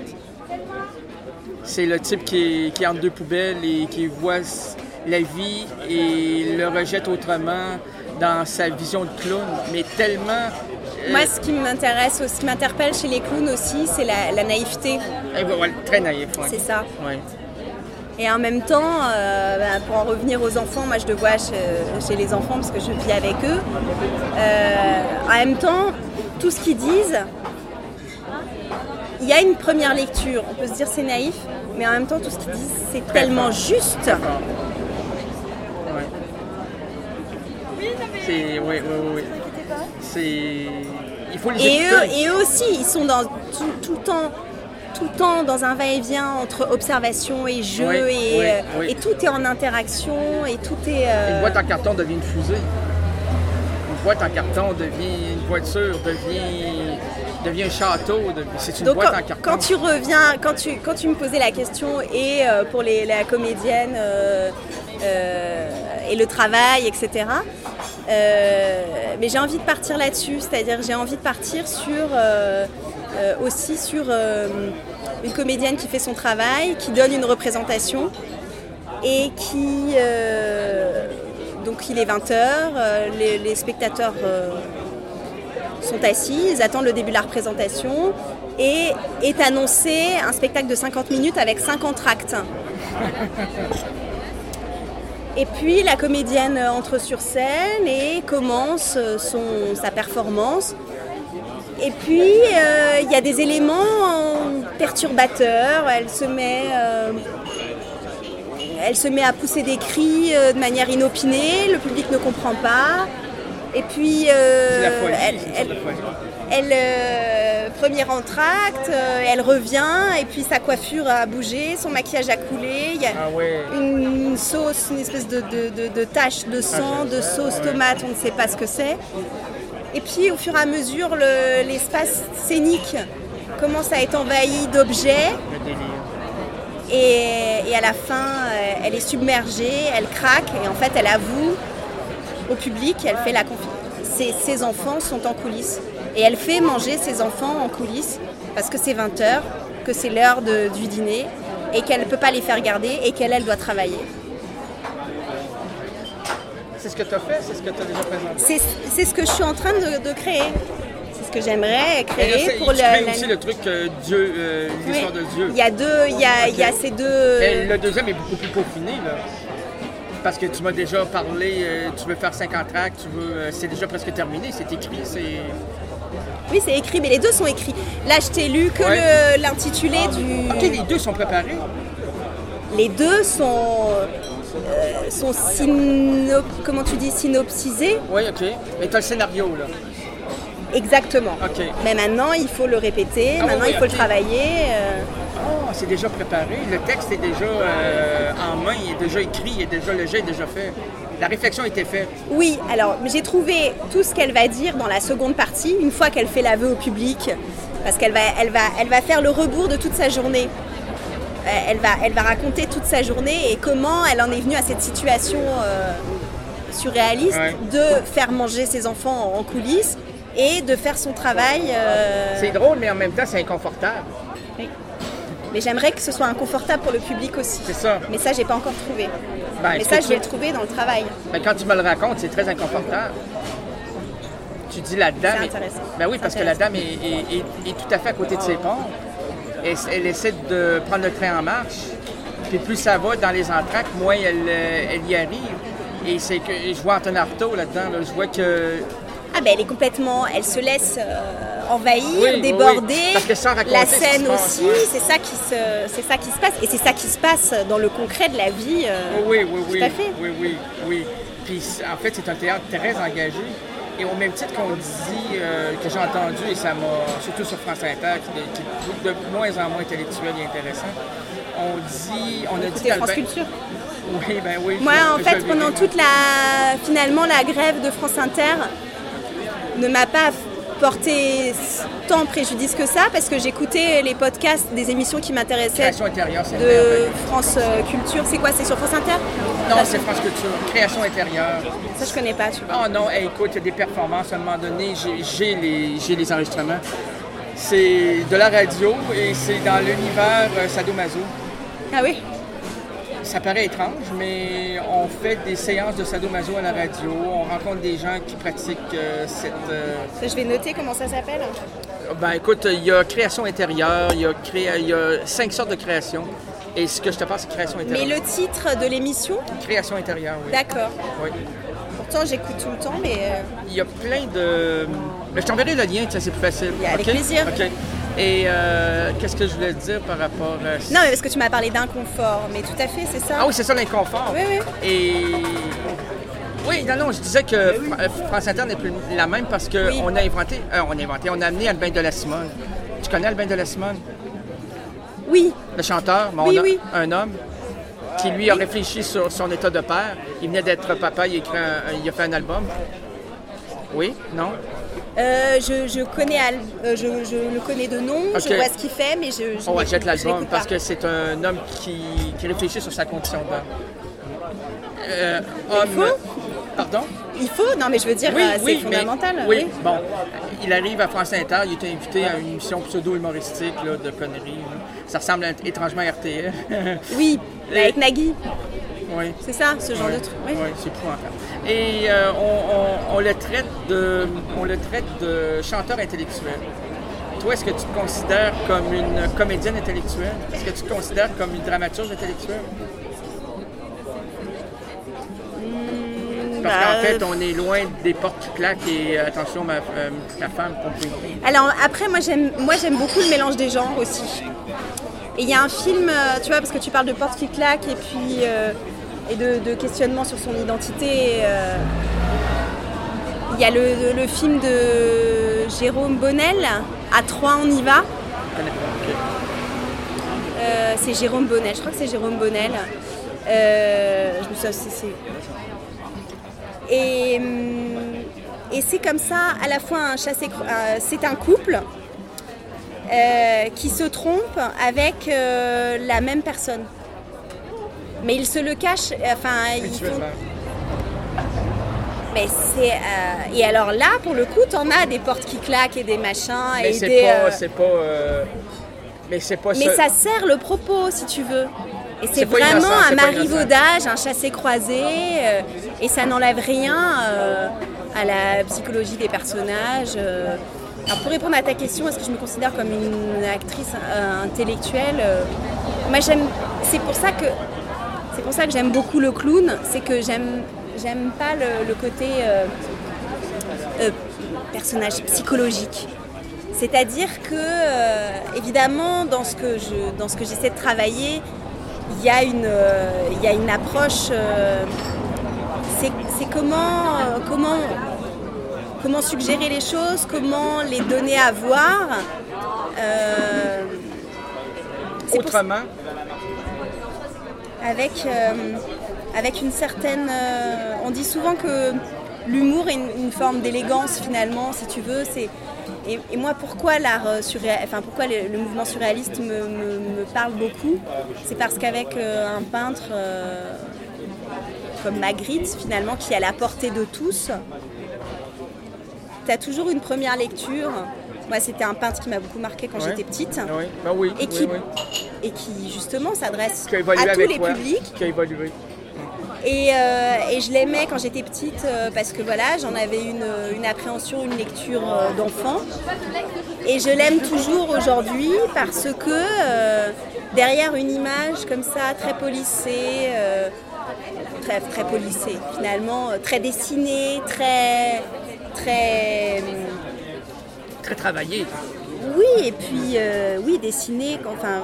C'est le type qui est, qui est entre deux poubelles et qui voit la vie et le rejette autrement dans sa vision de clown, mais tellement... Euh... Moi, ce qui m'intéresse, ce qui m'interpelle chez les clowns aussi, c'est la, la naïveté. Et ouais, ouais, très naïf, ouais. C'est ça. Ouais. Et en même temps, euh, bah, pour en revenir aux enfants, moi je le vois chez, chez les enfants parce que je vis avec eux. Euh, en même temps, tout ce qu'ils disent, il y a une première lecture, on peut se dire c'est naïf, mais en même temps, tout ce qu'ils disent, c'est Très tellement fort. juste. Très fort. Ouais. C'est... Oui, oui, oui, oui. C'est... Il faut les Et écouter. eux, et eux aussi, ils sont dans tout, tout le temps, tout le temps dans un va-et-vient entre observation et jeu, Oui, et, oui, euh, oui. et tout est en interaction, et tout est... euh, Une boîte en carton devient une fusée. Une boîte en carton devient une voiture, devient, devient un château. devient- C'est une Donc boîte quand, en carton. quand tu reviens, quand tu, quand tu me posais la question, et euh, pour les, la comédienne, euh, euh, et le travail, et cetera, euh, mais j'ai envie de partir là-dessus, c'est-à-dire j'ai envie de partir sur, euh, euh, aussi sur euh, une comédienne qui fait son travail, qui donne une représentation, et qui... euh, donc il est vingt heures, euh, les, les spectateurs... euh, sont assis, ils attendent le début de la représentation et est annoncé un spectacle de cinquante minutes avec cinq entr'actes. Et puis la comédienne entre sur scène et commence son, sa performance. Et puis euh, il y a des éléments perturbateurs, elle se met... euh, elle se met à pousser des cris euh, de manière inopinée, le public ne comprend pas. Et puis, euh, C'est la folie, elle, c'est une elle, sorte de folie. elle, euh, premier entracte, euh, elle revient, et puis sa coiffure a bougé, son maquillage a coulé, il y a Ah ouais. une, une sauce, une espèce de, de, de, de tache de sang, de sauce tomate, on ne sait pas ce que c'est. Et puis, au fur et à mesure, le- l'espace scénique commence à être envahi d'objets. Le délire. Et, et à la fin, euh, elle est submergée, elle craque et en fait, elle avoue au public, elle fait la confiance. Ses, ses enfants sont en coulisses et elle fait manger ses enfants en coulisses parce que c'est vingt heures, que c'est l'heure de- du dîner et qu'elle ne peut pas les faire garder et qu'elle, elle doit travailler. C'est ce que tu as fait, c'est ce que tu as déjà présenté. C'est, c'est ce que je suis en train de, de créer. C'est ce que j'aimerais Et là, créer c'est- pour tu le, crées la- aussi le truc euh, Dieu, euh, l'histoire de Dieu. Il y a deux, il y a, il y a Ok. ces deux... Mais le deuxième est beaucoup plus peaufiné, là. Parce que tu m'as déjà parlé, euh, tu veux faire cinquante tracts, tu veux, euh, c'est déjà presque terminé, c'est écrit, c'est... Oui, c'est écrit, mais les deux sont écrits. Là, je t'ai lu que Ouais. le- l'intitulé du... Ok, les deux sont préparés. Les deux sont, euh, sont syno- comment tu dis, synopsisés. Oui, ok. Mais tu as le scénario, là. Exactement. Ok. Mais maintenant, il faut le répéter, Ah maintenant, oui, il faut ok. le travailler. euh. Oh, c'est déjà préparé. Le texte est déjà euh, en main, il est déjà écrit, il est déjà, le jet est déjà fait. La réflexion a été faite. Oui, alors, mais j'ai trouvé tout ce qu'elle va dire dans la seconde partie, une fois qu'elle fait l'aveu au public, parce qu'elle va, elle va, elle va faire le rebours de toute sa journée. Euh, Elle va, elle va raconter toute sa journée et comment elle en est venue à cette situation euh, surréaliste Ouais. de faire manger ses enfants en coulisses et de faire son travail. euh, C'est drôle, mais en même temps, c'est inconfortable. Mais j'aimerais que ce soit inconfortable pour le public aussi. C'est ça. Mais ça, j'ai pas encore trouvé. Ben, Mais est-ce ça, que je tu- vais le trouver dans le travail. Ben, quand tu me le racontes, c'est très inconfortable. Tu dis la dame. C'est est- intéressant. Ben oui, C'est parce que la intéressant. dame est, est- est- est tout à fait à côté de ses pompes. Elle, elle essaie de prendre le train en marche. Puis plus ça va dans les entractes, moins elle, euh, elle y arrive. Et c'est que je vois Anton Artaud là-dedans. là. Je vois que. Ah ben elle est complètement, elle se laisse euh, envahir, Oui, oui, déborder. oui. Parce que sans raconter la ce qui scène se passe, aussi, ouais. c'est ça qui se, c'est ça qui se passe, et c'est ça qui se passe dans le concret de la vie. euh, Oui, oui, oui. Tout à fait. Oui, oui, oui. Puis en fait, c'est un théâtre très engagé. Et au même titre qu'on dit, euh, que j'ai entendu, et ça m'a, surtout sur France Inter, qui, qui est de moins en moins intellectuel et intéressant, on dit, on a dit Écoutez dans le France bain- Culture. Oui, ben oui. Moi, je- en je fait, l'ai pendant vu. toute la, finalement, la grève de France Inter ne m'a pas porté tant préjudice que ça, parce que j'écoutais les podcasts des émissions qui m'intéressaient Création intérieure, c'est de merveilleux. France euh, Culture. C'est quoi? C'est sur France Inter? Non, Ça, c'est France Culture. Création intérieure. Ça, je connais pas, tu vois. Oh non, hey, écoute, il y a des performances. À un moment donné, j'ai, j'ai les, j'ai les enregistrements. C'est de la radio et c'est dans l'univers euh, sadomaso. Ah oui? Ça paraît étrange, mais on fait des séances de sadomaso à la radio. On rencontre des gens qui pratiquent euh, cette... euh, Ça, je vais noter comment ça s'appelle. Ben écoute, il y a création intérieure, il y a, créa... il y a cinq sortes de création. Et ce que je te parle, c'est création Mais intérieure. le titre de l'émission? Création intérieure, oui. D'accord. Oui. Pourtant, j'écoute tout le temps, mais... euh, Il y a plein de... Mais je t'enverrai le lien, ça c'est plus facile. Avec OK? plaisir. OK. Et euh, qu'est-ce que je voulais te dire par rapport à... Non, mais parce que tu m'as parlé d'inconfort, mais tout à fait, c'est ça. Ah oui, c'est ça l'inconfort. Oui, oui. Et... Oui, non, non, je disais que France Inter n'est plus la même parce qu'on oui. a inventé, euh, on a inventé, on a amené Albin de la Simone. Tu connais Albin de la Simone? Oui. Le chanteur, mon oui, homme, oui. un homme qui, lui, a réfléchi sur son état de père. Il venait d'être papa, il a, écrit un, il a fait un album. Oui? Non? Euh, je, je, connais Al... euh, je, je le connais de nom, okay. Je vois ce qu'il fait, mais je, je on va jette l'album parce que c'est un homme qui, qui réfléchit sur sa condition d'homme. Euh, homme... Il faut? Pardon? Il faut? Non, mais je veux dire, oui, euh, c'est oui, fondamental. Mais, oui. oui, bon, il arrive à France Inter, il était invité à une émission pseudo-humoristique là, de conneries. Là. Ça ressemble à, étrangement à R T L. Oui, et... avec Nagui. Oui. C'est ça, ce genre oui. de truc. Oui, oui c'est épouvantable. Et euh, on, on, on, le traite de, on le traite de chanteur intellectuel. Toi, est-ce que tu te considères comme une comédienne intellectuelle? Est-ce que tu te considères comme une dramaturge intellectuelle? Parce qu'en fait, on est loin des portes qui claquent et euh, attention, ma, euh, ma femme compris. Alors après, moi j'aime, moi j'aime beaucoup le mélange des genres aussi. Et il y a un film, euh, tu vois, parce que tu parles de portes qui claquent et puis euh, et de, de questionnement sur son identité. Euh, il y a le, le film de Jérôme Bonnel, À Troyes on y va. Euh, c'est Jérôme Bonnel, je crois que c'est Jérôme Bonnel. Euh, je me souviens, c'est, c'est... Et, et c'est comme ça, à la fois un chassé, euh, c'est un couple euh, qui se trompe avec euh, la même personne. Mais ils se le cachent, enfin, ils font... Mais c'est... Euh... Et alors là, pour le coup, t'en as des portes qui claquent et des machins. Mais et c'est, des, pas, euh... c'est pas... Euh... Mais c'est pas... Mais ce... ça sert le propos, si tu veux. Et c'est, c'est vraiment innocent, un c'est marivaudage, un chassé-croisé, euh, et ça n'enlève rien euh, à la psychologie des personnages. Euh. Alors pour répondre à ta question, est-ce que je me considère comme une actrice euh, intellectuelle euh, Moi j'aime, c'est pour ça que c'est pour ça que j'aime beaucoup le clown, c'est que j'aime j'aime pas le, le côté euh, euh, personnage psychologique. C'est-à-dire que euh, évidemment dans ce que je dans ce que j'essaie de travailler, il y a une, euh, il y a une approche, euh, c'est, c'est comment, euh, comment, comment suggérer les choses, comment les donner à voir. Euh, Autrement avec, euh, avec une certaine... Euh, on dit souvent que l'humour est une, une forme d'élégance finalement, si tu veux. C'est, Et, et moi, pourquoi l'art surréaliste, enfin pourquoi le, le mouvement surréaliste me, me, me parle beaucoup, c'est parce qu'avec euh, un peintre euh, comme Magritte, finalement, qui est à la portée de tous, tu as toujours une première lecture. Moi, c'était un peintre qui m'a beaucoup marqué quand ouais. j'étais petite, oui. Ben oui, et, qui, oui, oui. et qui justement s'adresse à tous les toi, publics. Qui a évolué. Et, euh, et je l'aimais quand j'étais petite euh, parce que voilà, j'en avais une, une appréhension, une lecture euh, d'enfant. Et je l'aime toujours aujourd'hui parce que euh, derrière une image comme ça, très polissée, euh, très, très polissée finalement, très dessinée, très... très très travaillée. Oui, et puis euh, oui, dessinée, enfin...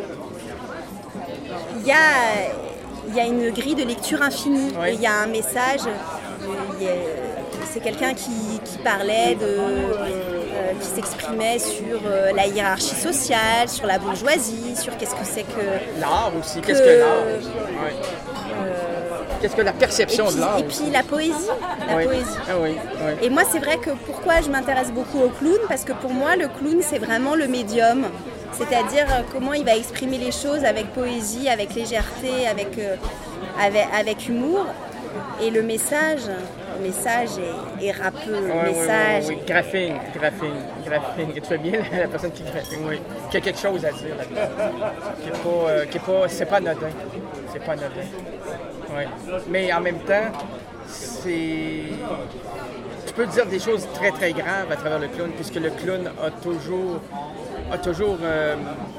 Il euh, y a... Il y a une grille de lecture infinie, oui. Et il y a un message, a, c'est quelqu'un qui, qui parlait, de, euh, qui s'exprimait sur euh, la hiérarchie sociale, sur la bourgeoisie, sur qu'est-ce que c'est que... L'art aussi, que, qu'est-ce que l'art aussi. Oui. Euh, qu'est-ce que la perception puis, de l'art Et puis la poésie, la oui. poésie. Ah oui, oui. Et moi, c'est vrai que pourquoi je m'intéresse beaucoup au clown, parce que pour moi, le clown, c'est vraiment le médium. C'est-à-dire euh, comment il va exprimer les choses avec poésie, avec légèreté, avec, euh, avec, avec humour. Et le message, le message est, est rappeux, le oui, message... Oui, oui, oui. Graphing, graphing, graphing. Et tu fais bien la personne qui graphing, oui. Qui a quelque chose à dire là-dedans. Qui est pas, euh, qui est pas, c'est pas anodin. C'est pas anodin. Oui. Mais en même temps, c'est... Tu peux dire des choses très très graves à travers le clown, puisque le clown a toujours... a toujours euh,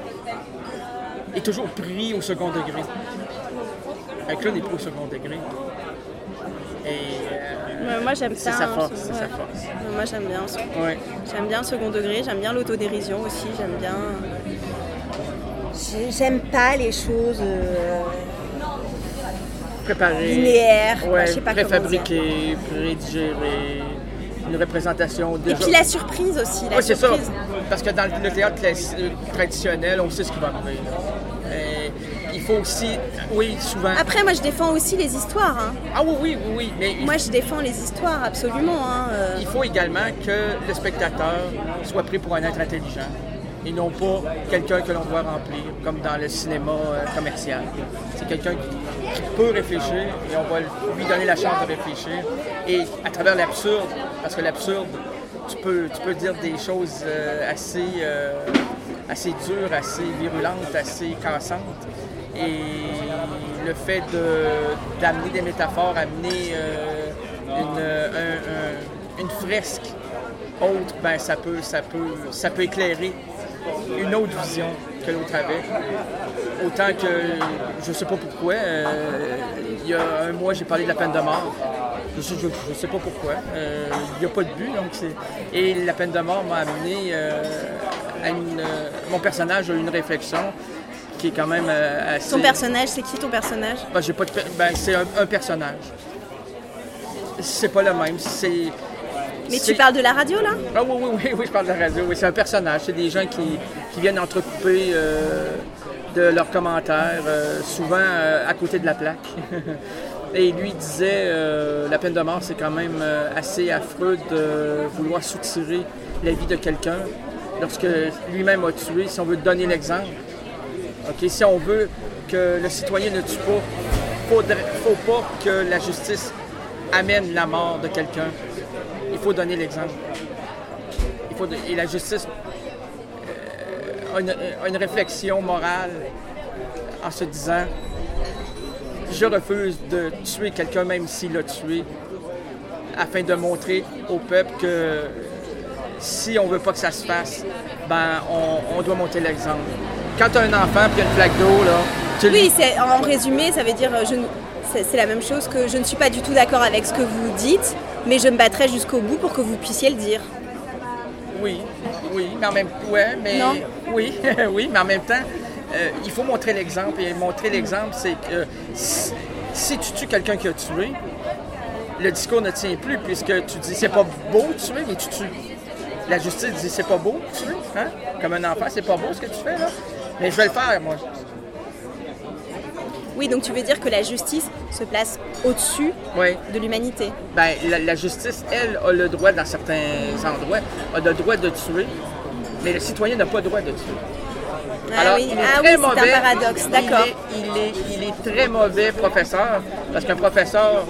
est toujours pris au second degré. Un clown est pris au second degré. Et euh, Ouais, moi j'aime c'est ça. sa hein, force. ce- C'est ouais. sa force. Ouais, moi j'aime bien. ce- Ouais. J'aime bien le second degré, j'aime bien l'autodérision aussi, j'aime bien. J'ai- J'aime pas les choses euh, Préparé. linéaires, Ouais, je sais pas comment préfabriqué, prédigéré, une représentation déjà. Et puis la surprise aussi, la Oui, c'est ça. surprise. Parce que dans le théâtre classi- euh, traditionnel, on sait ce qui va arriver. là. Euh, il faut aussi, oui, souvent. Après, moi je défends aussi les histoires. hein. Ah oui, oui, oui, oui. Mais il- Moi je défends les histoires, absolument. hein, euh. il faut également que le spectateur soit pris pour un être intelligent et non pas quelqu'un que l'on doit remplir, comme dans le cinéma euh, commercial. C'est quelqu'un qui, qui peut réfléchir et on va lui donner la chance de réfléchir. Et à travers l'absurde, parce que l'absurde, tu peux, tu peux dire des choses euh, assez, euh, assez dures, assez virulentes, assez cassantes. Et le fait de, d'amener des métaphores, amener euh, une, un- un- une fresque autre, ben ça peut, ça peut, ça peut éclairer une autre vision que l'autre avait. Autant que, je ne sais pas pourquoi, euh, il y a un mois, j'ai parlé de la peine de mort. Je sais, je, je sais pas pourquoi. Euh, il n'y a pas de but, donc c'est... Et la peine de mort m'a amené euh, à une... euh, mon personnage a eu une réflexion qui est quand même euh, assez... Ton personnage, c'est qui ton personnage? Ben, j'ai pas de... per- ben, c'est un, un personnage. C'est pas le même, c'est... Mais c'est- tu parles de la radio là? Ah oui, oui, oui, oui, je parle de la radio. Oui, c'est un personnage. C'est des gens qui, qui viennent entrecouper euh, de leurs commentaires, euh, souvent euh, à côté de la plaque. Et lui disait, euh, la peine de mort, c'est quand même euh, assez affreux de vouloir soutirer la vie de quelqu'un lorsque lui-même a tué, si on veut donner l'exemple. OK, si on veut que le citoyen ne tue pas, il ne faut pas que la justice amène la mort de quelqu'un. Il faut donner l'exemple. Il faut de- et la justice euh, a, une, a une réflexion morale en se disant je refuse de tuer quelqu'un même s'il l'a tué, afin de montrer au peuple que si on veut pas que ça se fasse, ben on, on doit monter l'exemple. Quand tu as un enfant puis il y a une flaque d'eau, là, tu Oui, c'est, en résumé, ça veut dire euh, je, ne- c'est, c'est la même chose que je ne suis pas du tout d'accord avec ce que vous dites, mais je me battrai jusqu'au bout pour que vous puissiez le dire. Oui, oui, mais en même ouais, mais Non. oui, oui, mais en même temps, euh, il faut montrer l'exemple. Et montrer l'exemple, c'est que si, si tu tues quelqu'un qui a tué, le discours ne tient plus puisque tu dis c'est pas beau de tuer, mais tu tues. La justice dit c'est pas beau de tuer, hein? Comme un enfant, c'est pas beau ce que tu fais là. Mais je vais le faire, moi. Oui, donc tu veux dire que la justice se place au-dessus Oui. de l'humanité. Ben, la, la justice, elle, a le droit, dans certains endroits, a le droit de tuer, mais le citoyen n'a pas le droit de tuer. Ah Alors, oui, il est ah très oui, c'est mauvais. un paradoxe, d'accord. Il est, il, est, il est très mauvais professeur, parce qu'un professeur,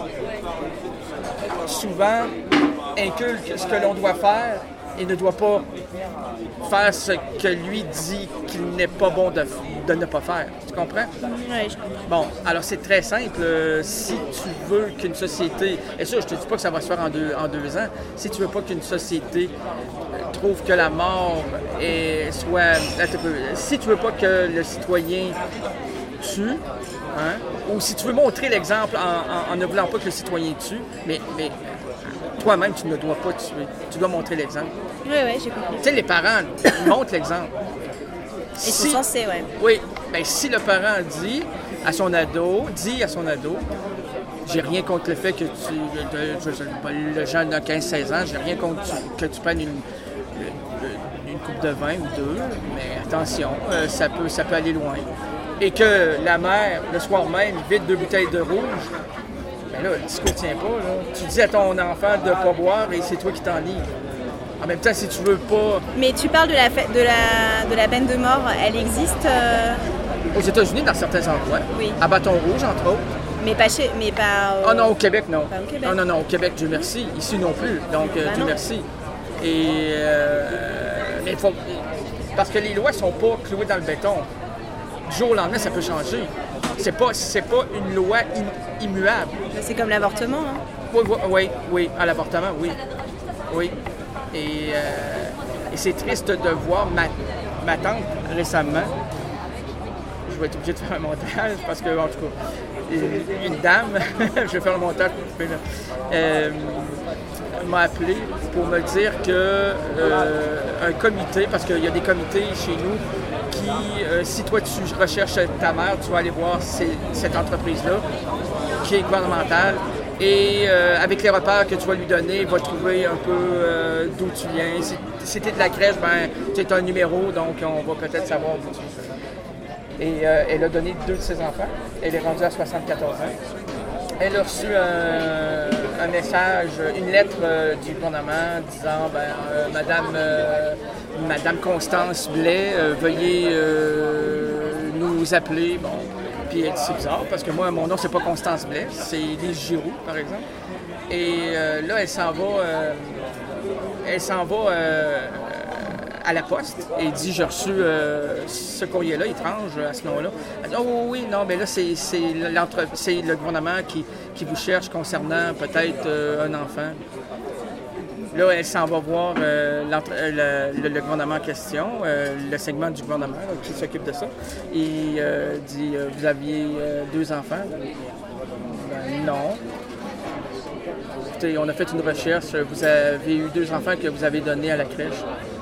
souvent, inculque ce que l'on doit faire et ne doit pas faire ce que lui dit qu'il n'est pas bon de, de ne pas faire. Tu comprends? Ouais, je comprends. Bon, alors c'est très simple. Euh, si tu veux qu'une société, et ça, je te dis pas que ça va se faire en deux, en deux ans, si tu veux pas qu'une société euh, trouve que la mort est, soit... Attends un peu. Si tu veux pas que le citoyen tue, hein, ou si tu veux montrer l'exemple en, en- en ne voulant pas que le citoyen tue, mais, mais toi-même, tu ne dois pas tuer. Tu dois montrer l'exemple. Oui, oui, j'ai compris. Tu sais, les parents, ils montrent l'exemple. Ils sont censés, ouais. Oui, bien si le parent dit à son ado, dit à son ado, j'ai rien contre le fait que tu, de- je sais pas, le jeune de quinze seize ans, j'ai rien contre tu- que tu prennes une, une, une coupe de vin ou deux, mais attention, euh, ça peut, ça peut aller loin. Et que la mère, le soir même, vide deux bouteilles de rouge, bien là, le discours tient pas, là. Tu dis à ton enfant de ne pas boire et c'est toi qui t'en livres. En même temps, si tu veux pas... Mais tu parles de la, fa- de la, de la peine de mort, elle existe, euh, Aux États-Unis, dans certains endroits, Oui. à bâton rouge, entre autres. mais pas chez, mais pas. euh, Ah non, au Québec, non. Pas au Québec. Non, non, non, au Québec, Dieu merci. Ici non plus. Donc, euh, Ben Dieu non. merci. Et. euh, mais il faut. Parce que les lois ne sont pas clouées dans le béton. Du jour au lendemain, ça peut changer. C'est pas, c'est pas une loi im- immuable. C'est comme l'avortement. Hein. Oui, oui, oui, oui, à l'avortement, oui. Oui. Et, euh, et c'est triste de voir ma, ma tante récemment. Je vais être obligé de faire un montage parce que, en tout cas, une dame, je vais faire le montage pour couper là, euh, m'a appelé pour me dire que euh, un comité, parce qu'il y a des comités chez nous qui, euh, si toi tu recherches ta mère, tu vas aller voir ces, cette entreprise-là qui est gouvernementale et euh, avec les repères que tu vas lui donner, il va trouver un peu euh, d'où tu viens. Si, si tu es de la crèche, ben, tu as un numéro, donc on va peut-être savoir d'où tu viens. Et euh, elle a donné deux de ses enfants. Elle est rendue à soixante-quatorze ans. Elle a reçu un, un message, une lettre euh, du gouvernement disant ben, euh, Madame, euh, Madame Constance Blais, euh, veuillez euh, nous appeler. Bon. Puis elle dit c'est bizarre parce que moi, mon nom, c'est pas Constance Blais, c'est Lise Giroux, par exemple. Et euh, là, elle s'en va, euh, elle s'en va euh, à la poste et dit j'ai reçu euh, ce courrier-là, étrange à ce nom-là. Elle dit oh oui, non, mais là, c'est, c'est, c'est le gouvernement qui, qui vous cherche concernant peut-être euh, un enfant. Là, elle s'en va voir euh, le, le, le gouvernement en question, euh, le segment du gouvernement là, qui s'occupe de ça. Et euh, dit euh, vous aviez euh, deux enfants? Ben, non. Écoutez, on a fait une recherche. Vous avez eu deux enfants que vous avez donnés à la crèche?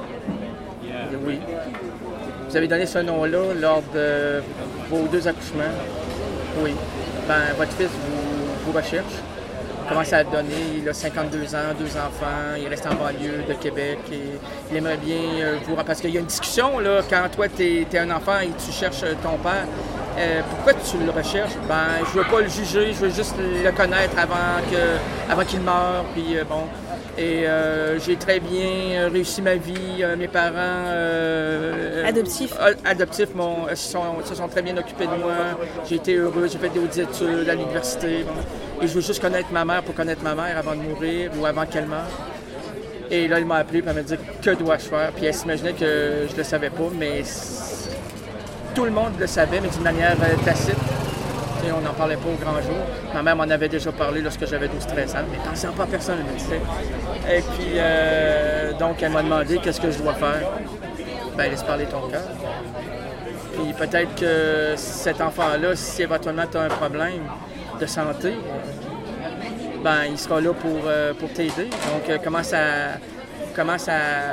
Et oui. Vous avez donné ce nom-là lors de vos deux accouchements? Oui. Ben, votre fils vous, vous recherche. Il commence à donner, il a cinquante-deux ans, deux enfants, il reste en banlieue de Québec et il aimerait bien euh, vous... Parce qu'il y a une discussion, là, quand toi, tu es un enfant et tu cherches ton père, euh, pourquoi tu le recherches? Ben, je veux pas le juger, je veux juste le connaître avant que, avant qu'il meure, puis euh, bon... Et euh, j'ai très bien réussi ma vie. Euh, mes parents... Euh, adoptifs. Euh, adoptifs m'ont, se, sont, se sont très bien occupés de moi. J'ai été heureux, j'ai fait des hautes études à l'université. Bon. Et je veux juste connaître ma mère pour connaître ma mère avant de mourir ou avant qu'elle meure. Et là, il m'a appelé et elle m'a dit « Que dois-je faire? » Puis elle s'imaginait que je ne le savais pas, mais tout le monde le savait, mais d'une manière tacite. Et on n'en parlait pas au grand jour. Ma mère m'en avait déjà parlé lorsque j'avais douze treize ans, mais t'en sens pas personne, elle me disait. Et puis, euh, donc, elle m'a demandé qu'est-ce que je dois faire. Ben, laisse parler ton cœur. Puis peut-être que cet enfant-là, si éventuellement tu as un problème de santé, ben, il sera là pour, euh, pour t'aider. Donc, euh, commence à, commence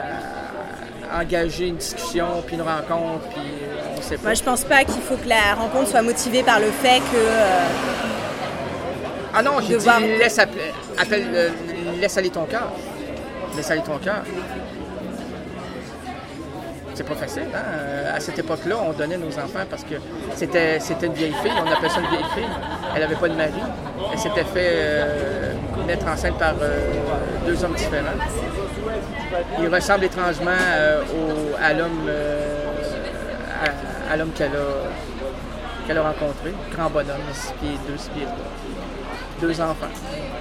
à engager une discussion, puis une rencontre, puis on sait pas. Moi, je pense pas qu'il faut que la rencontre soit motivée par le fait que... Euh, ah non, j'ai dit voir... laisse, appel, appel, euh, laisse aller ton cœur. Laisse aller ton cœur. C'est pas facile, hein? À cette époque-là, on donnait nos enfants parce que c'était, c'était une vieille fille, on appelait ça une vieille fille. Elle n'avait pas de mari. Elle s'était fait euh, mettre enceinte par euh, deux hommes différents. Il ressemble étrangement euh, au, à l'homme euh, à, à l'homme qu'elle a, qu'elle a rencontré. Grand bonhomme, six pieds deux, six pieds trois. Deux enfants.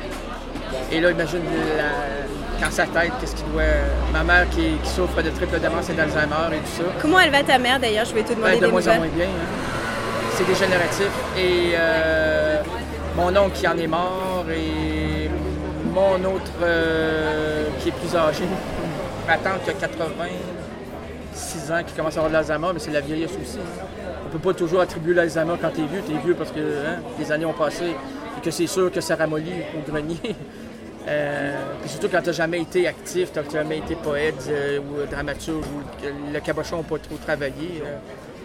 Et là, imagine la, dans sa tête, qu'est-ce qu'il doit... Ma mère qui, qui souffre de triple démence et d'Alzheimer et tout ça. Comment elle va ta mère d'ailleurs? Je vais te demander ben, de des moins nouvelles. en moins bien. Hein. C'est dégénératif. Et euh, mon oncle qui en est mort et mon autre euh, qui est plus âgé, ma tante qui a quatre-vingt-six ans qui commence à avoir de l'Alzheimer, mais c'est la vieillesse aussi. On ne peut pas toujours attribuer l'Alzheimer quand tu es vieux. Tu es vieux parce que hein, les années ont passé et que c'est sûr que ça ramollit au grenier. Euh, puis surtout quand tu n'as jamais été actif, tu n'as jamais été poète euh, ou dramaturge ou que le cabochon n'a pas trop travaillé. Euh,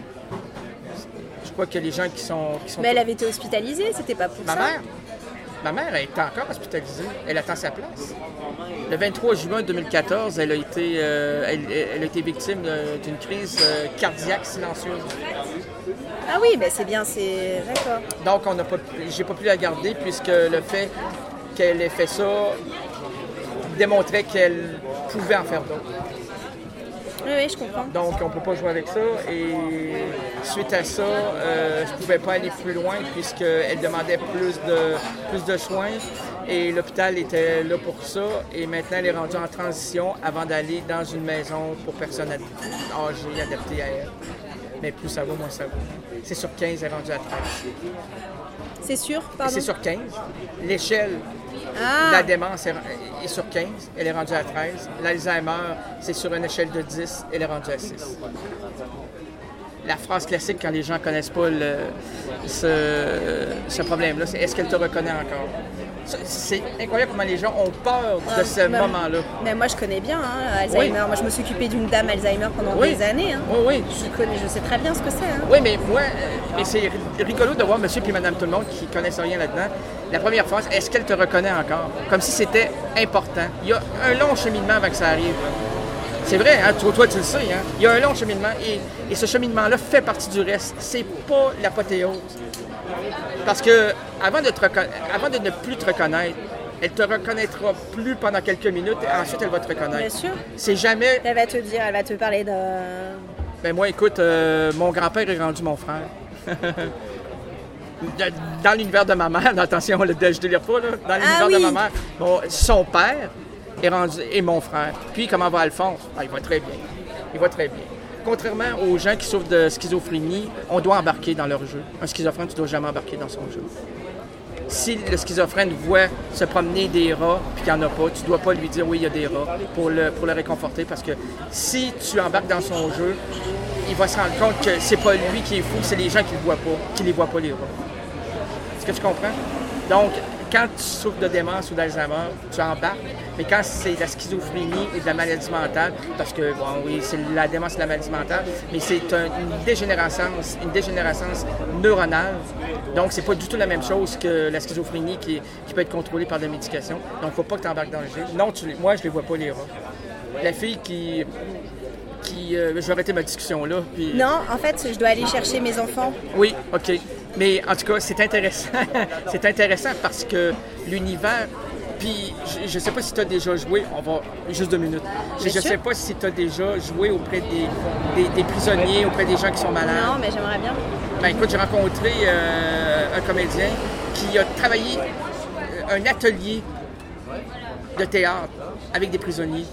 je crois que les gens qui sont... Qui sont Mais elle avait été hospitalisée, c'était pas pour ma ça. mère, ma mère, elle est encore hospitalisée. Elle attend sa place. Le vingt-trois juin deux mille quatorze, elle a été, euh, elle, elle a été victime d'une crise euh, cardiaque silencieuse. Ah oui, ben c'est bien, c'est... D'accord. Donc, on n'a pas, j'ai pas pu la garder puisque le fait qu'elle ait fait ça démontrait qu'elle pouvait en faire d'autres. Oui, oui, je comprends. Donc, on ne peut pas jouer avec ça. Et suite à ça, euh, je ne pouvais pas aller plus loin puisqu'elle demandait plus de, plus de soins. Et l'hôpital était là pour ça. Et maintenant, elle est rendue en transition avant d'aller dans une maison pour personnes âgées, adaptées à elle. Mais plus ça va, moins ça va. C'est sur quinze, elle est rendue à treize. C'est sûr, pardon? C'est sur quinze. L'échelle ah. de la démence est, est sur quinze, elle est rendue à treize. L'Alzheimer, c'est sur une échelle de dix, elle est rendue à six. la phrase classique quand les gens ne connaissent pas le, ce, ce problème-là, c'est « Est-ce qu'elle te reconnaît encore? » C'est incroyable comment les gens ont peur de Ah, ce mais- moment-là. Mais moi, je connais bien hein, Alzheimer. Oui. Moi, je me suis occupée d'une dame Alzheimer pendant Oui. des années. Hein. Oui, oui. Je, connais, je sais très bien ce que c'est. Hein. Oui, mais moi, euh, mais c'est rigolo de voir monsieur puis madame tout le monde qui connaissent rien là-dedans. La première phrase, est-ce qu'elle te reconnaît encore? Comme si c'était important. Il y a un long cheminement avant que ça arrive. C'est vrai, hein? toi, toi tu le sais, hein? Il y a un long cheminement et, et ce cheminement-là fait partie du reste. C'est pas l'apothéose. Parce que avant de, te reco- avant de ne plus te reconnaître, elle te reconnaîtra plus pendant quelques minutes et ensuite elle va te reconnaître. Bien sûr. C'est jamais... Elle va te dire, elle va te parler de... Ben moi, écoute, euh, mon grand-père est rendu mon frère. De- dans l'univers de ma mère, attention, le, je ne délire pas, là. Dans l'univers Ah oui. de ma mère, bon, son père est rendu, est mon frère. Puis, comment va Alphonse? Ah, il va très bien. Il va très bien. Contrairement aux gens qui souffrent de schizophrénie, on doit embarquer dans leur jeu. Un schizophrène, tu ne dois jamais embarquer dans son jeu. Si le schizophrène voit se promener des rats puis qu'il n'y en a pas, tu ne dois pas lui dire oui, il y a des rats pour le, pour le réconforter parce que si tu embarques dans son jeu, il va se rendre compte que c'est pas lui qui est fou, c'est les gens qui ne le voient pas, qui les voient pas les rats. Est-ce que tu comprends? Donc, quand tu souffres de démence ou d'Alzheimer, tu embarques, mais quand c'est de la schizophrénie et de la maladie mentale, parce que, bon, oui, c'est la démence et la maladie mentale, mais c'est un- une dégénérescence, une dégénérescence neuronale. Donc, c'est pas du tout la même chose que la schizophrénie qui, qui peut être contrôlée par de la médication. Donc, il ne faut pas que tu embarques dans le jeu. Non, tu les- moi, je ne les vois pas, les rats. La fille qui... qui euh, je vais arrêter ma discussion là. Puis... Non, en fait, je dois aller chercher mes enfants. Oui, OK. Mais en tout cas, c'est intéressant. C'est intéressant parce que l'univers... Puis, je ne sais pas si tu as déjà joué, on va... Juste deux minutes. Je ne Bien sais sûr. pas si tu as déjà joué auprès des, des, des prisonniers, auprès des gens qui sont malades. Non, mais j'aimerais bien. Ben écoute, j'ai rencontré euh, un comédien qui a travaillé euh, un atelier de théâtre avec des prisonniers.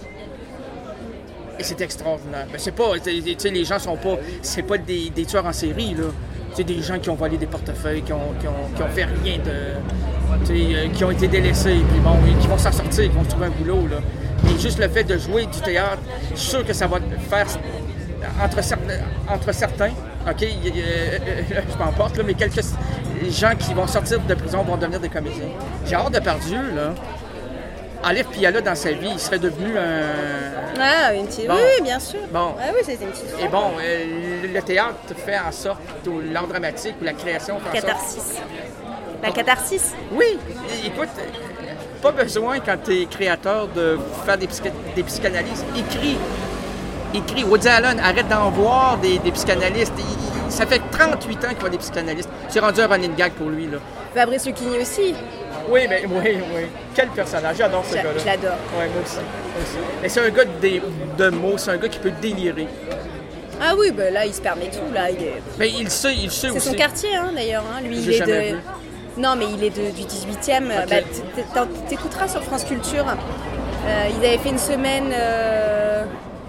Et c'est extraordinaire. Ben, c'est pas, tu sais, les gens sont pas, c'est pas des, des tueurs en série, là. C'est des gens qui ont volé des portefeuilles, qui ont, qui ont, qui ont fait rien de, tu sais, euh, qui ont été délaissés, puis bon, et qui vont s'en sortir, qui vont se trouver un boulot, là. Et juste le fait de jouer du théâtre, je suis sûr que ça va faire entre, cer- entre certains, OK, il y a- euh, je m'emporte, là, mais quelques gens qui vont sortir de prison vont devenir des comédiens. Gérard Depardieu, là, enlève Piala dans sa vie, il serait devenu un... Ah, une petite... Bon. Oui, oui, bien sûr. Bon. Ah oui, c'était une petite... Et bon, euh, le théâtre fait en sorte, ou l'art dramatique, ou la création fait en sorte... Catharsis. La catharsis. Oui, é- écoute, euh, pas besoin quand tu es créateur de faire des, psycha- des psychanalystes. Écris. Écris. Woody Allen, arrête d'en voir des, des psychanalystes. Il- il- ça fait trente-huit ans qu'il voit des psychanalystes. C'est rendu un running gag pour lui, là. Fabrice Lucchini aussi. Oui, mais oui, oui. Quel personnage. J'adore ce J'a- gars-là. je l'adore. Oui, moi aussi. moi aussi. Mais c'est un gars de, de mots, c'est un gars qui peut délirer. Ah oui, ben là, il se permet tout. Là, il est... Mais il le sait, il le sait C'est aussi. son quartier, hein, d'ailleurs. Hein. Lui, il J'ai est jamais de... vu. Non, mais il est de- du dix-huitième. Ok. Bah, t- t- t'écouteras sur France Culture. Euh, ils avaient fait une semaine euh,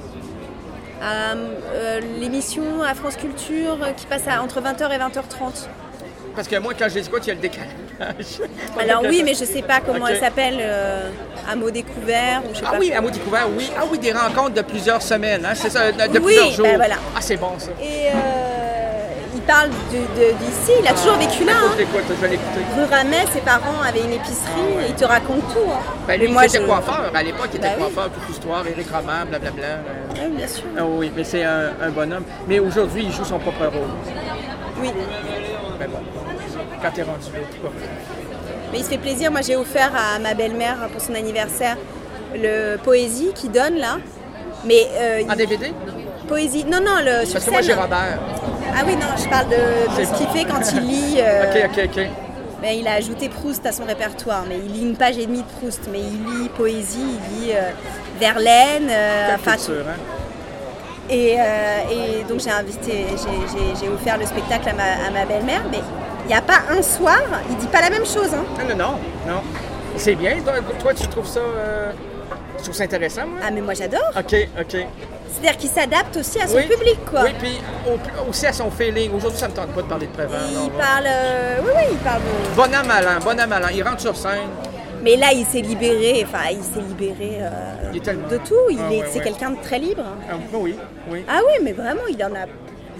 à euh, l'émission à France Culture euh, qui passe à, entre vingt heures et vingt heures trente. Parce que moi, quand je les écoute, il y a le décalage. Alors oui, mais je sais pas comment Ok. elle s'appelle. Euh, à mots découverts ou je sais Ah pas. oui, à mot découvert, oui. Ah oui, des rencontres de plusieurs semaines, hein? C'est ça, de, de Oui, plusieurs jours. ben voilà. Ah, c'est bon, ça. Et euh, il parle de- de- d'ici. Il a toujours vécu là. Écoute, Hein. écoute, je vais l'écouter. Rue Ramet, ses parents avaient une épicerie. Et il te raconte tout. Hein. Ben, Mais lui, moi, il était je- coiffeur. À l'époque, il était Ben oui. coiffeur, toute l'histoire, Éric Roman, blablabla. euh. Oui, bien sûr. Ah oui, mais c'est un, un bonhomme. Mais aujourd'hui, il joue son propre rôle. Oui. Ben bon, quand t'es rendu là, tout va. Mais il se fait plaisir. Moi, j'ai offert à ma belle-mère pour son anniversaire le Poésie qui donne là. Mais euh, En il- D V D? Poésie. Non, non, le sur Parce que moi, j'ai scène. Robert. Ah oui, non, je parle de, de C'est ce bon. qu'il fait quand il lit. euh, OK, OK, OK. ben, il a ajouté Proust à son répertoire, mais il lit une page et demie de Proust. Mais il lit poésie, il lit euh, Verlaine. euh, Quelle enfin, culture, hein? Et, euh, et donc j'ai invité, j'ai- j'ai j'ai offert le spectacle à ma, à ma belle-mère, mais il n'y a pas un soir, il dit pas la même chose. Hein. Non, non, non, non. C'est bien. Toi, toi, tu trouves ça... euh, Je trouve ça intéressant, moi. Ah mais moi j'adore. OK, OK. C'est-à-dire qu'il s'adapte aussi à son Oui. public, quoi. Oui, puis au- aussi à son feeling. Aujourd'hui, ça ne me tente pas de parler de Prévert. non, Il non. parle, euh, oui oui, il parle. De... Bon an, mal an, bon an, mal an. Il rentre sur scène. Mais là il s'est libéré, enfin il s'est libéré euh, Il est tellement- de tout. Il Ah, est, ouais, c'est ouais. quelqu'un de très libre. Ah, oui, oui. Ah oui, mais vraiment, il en a.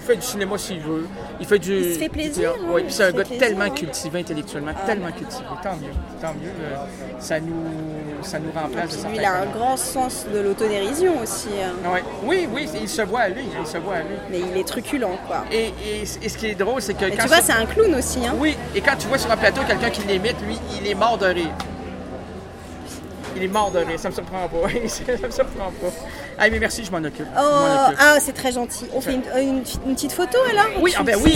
il fait du cinéma s'il veut. Il fait du. Il se fait plaisir, du- hein, Oui, il puis se c'est un fait gars plaisir, tellement hein. cultivé intellectuellement, Ah, tellement ouais. cultivé. Tant mieux, tant mieux. euh, ça nous, ça nous remplace. de Puis certains lui, il a un côtés. grand sens de l'autodérision aussi. hein. Ouais. Oui, oui, il se voit aller, il se voit aller. Mais il est truculent, quoi. Et, et, et ce qui est drôle, c'est que Et quand tu vois, sur- c'est un clown aussi. Hein. Oui, et quand tu vois sur un plateau quelqu'un qui l'imite, lui, il est mort de rire. Il est mort de rire, ça me surprend pas. ça me surprend pas. Ah, mais merci, je m'en occupe. Je Oh, m'en occupe. ah, c'est très gentil. On fait une, une- une petite photo alors Oui, Tu- ah ben c'est oui,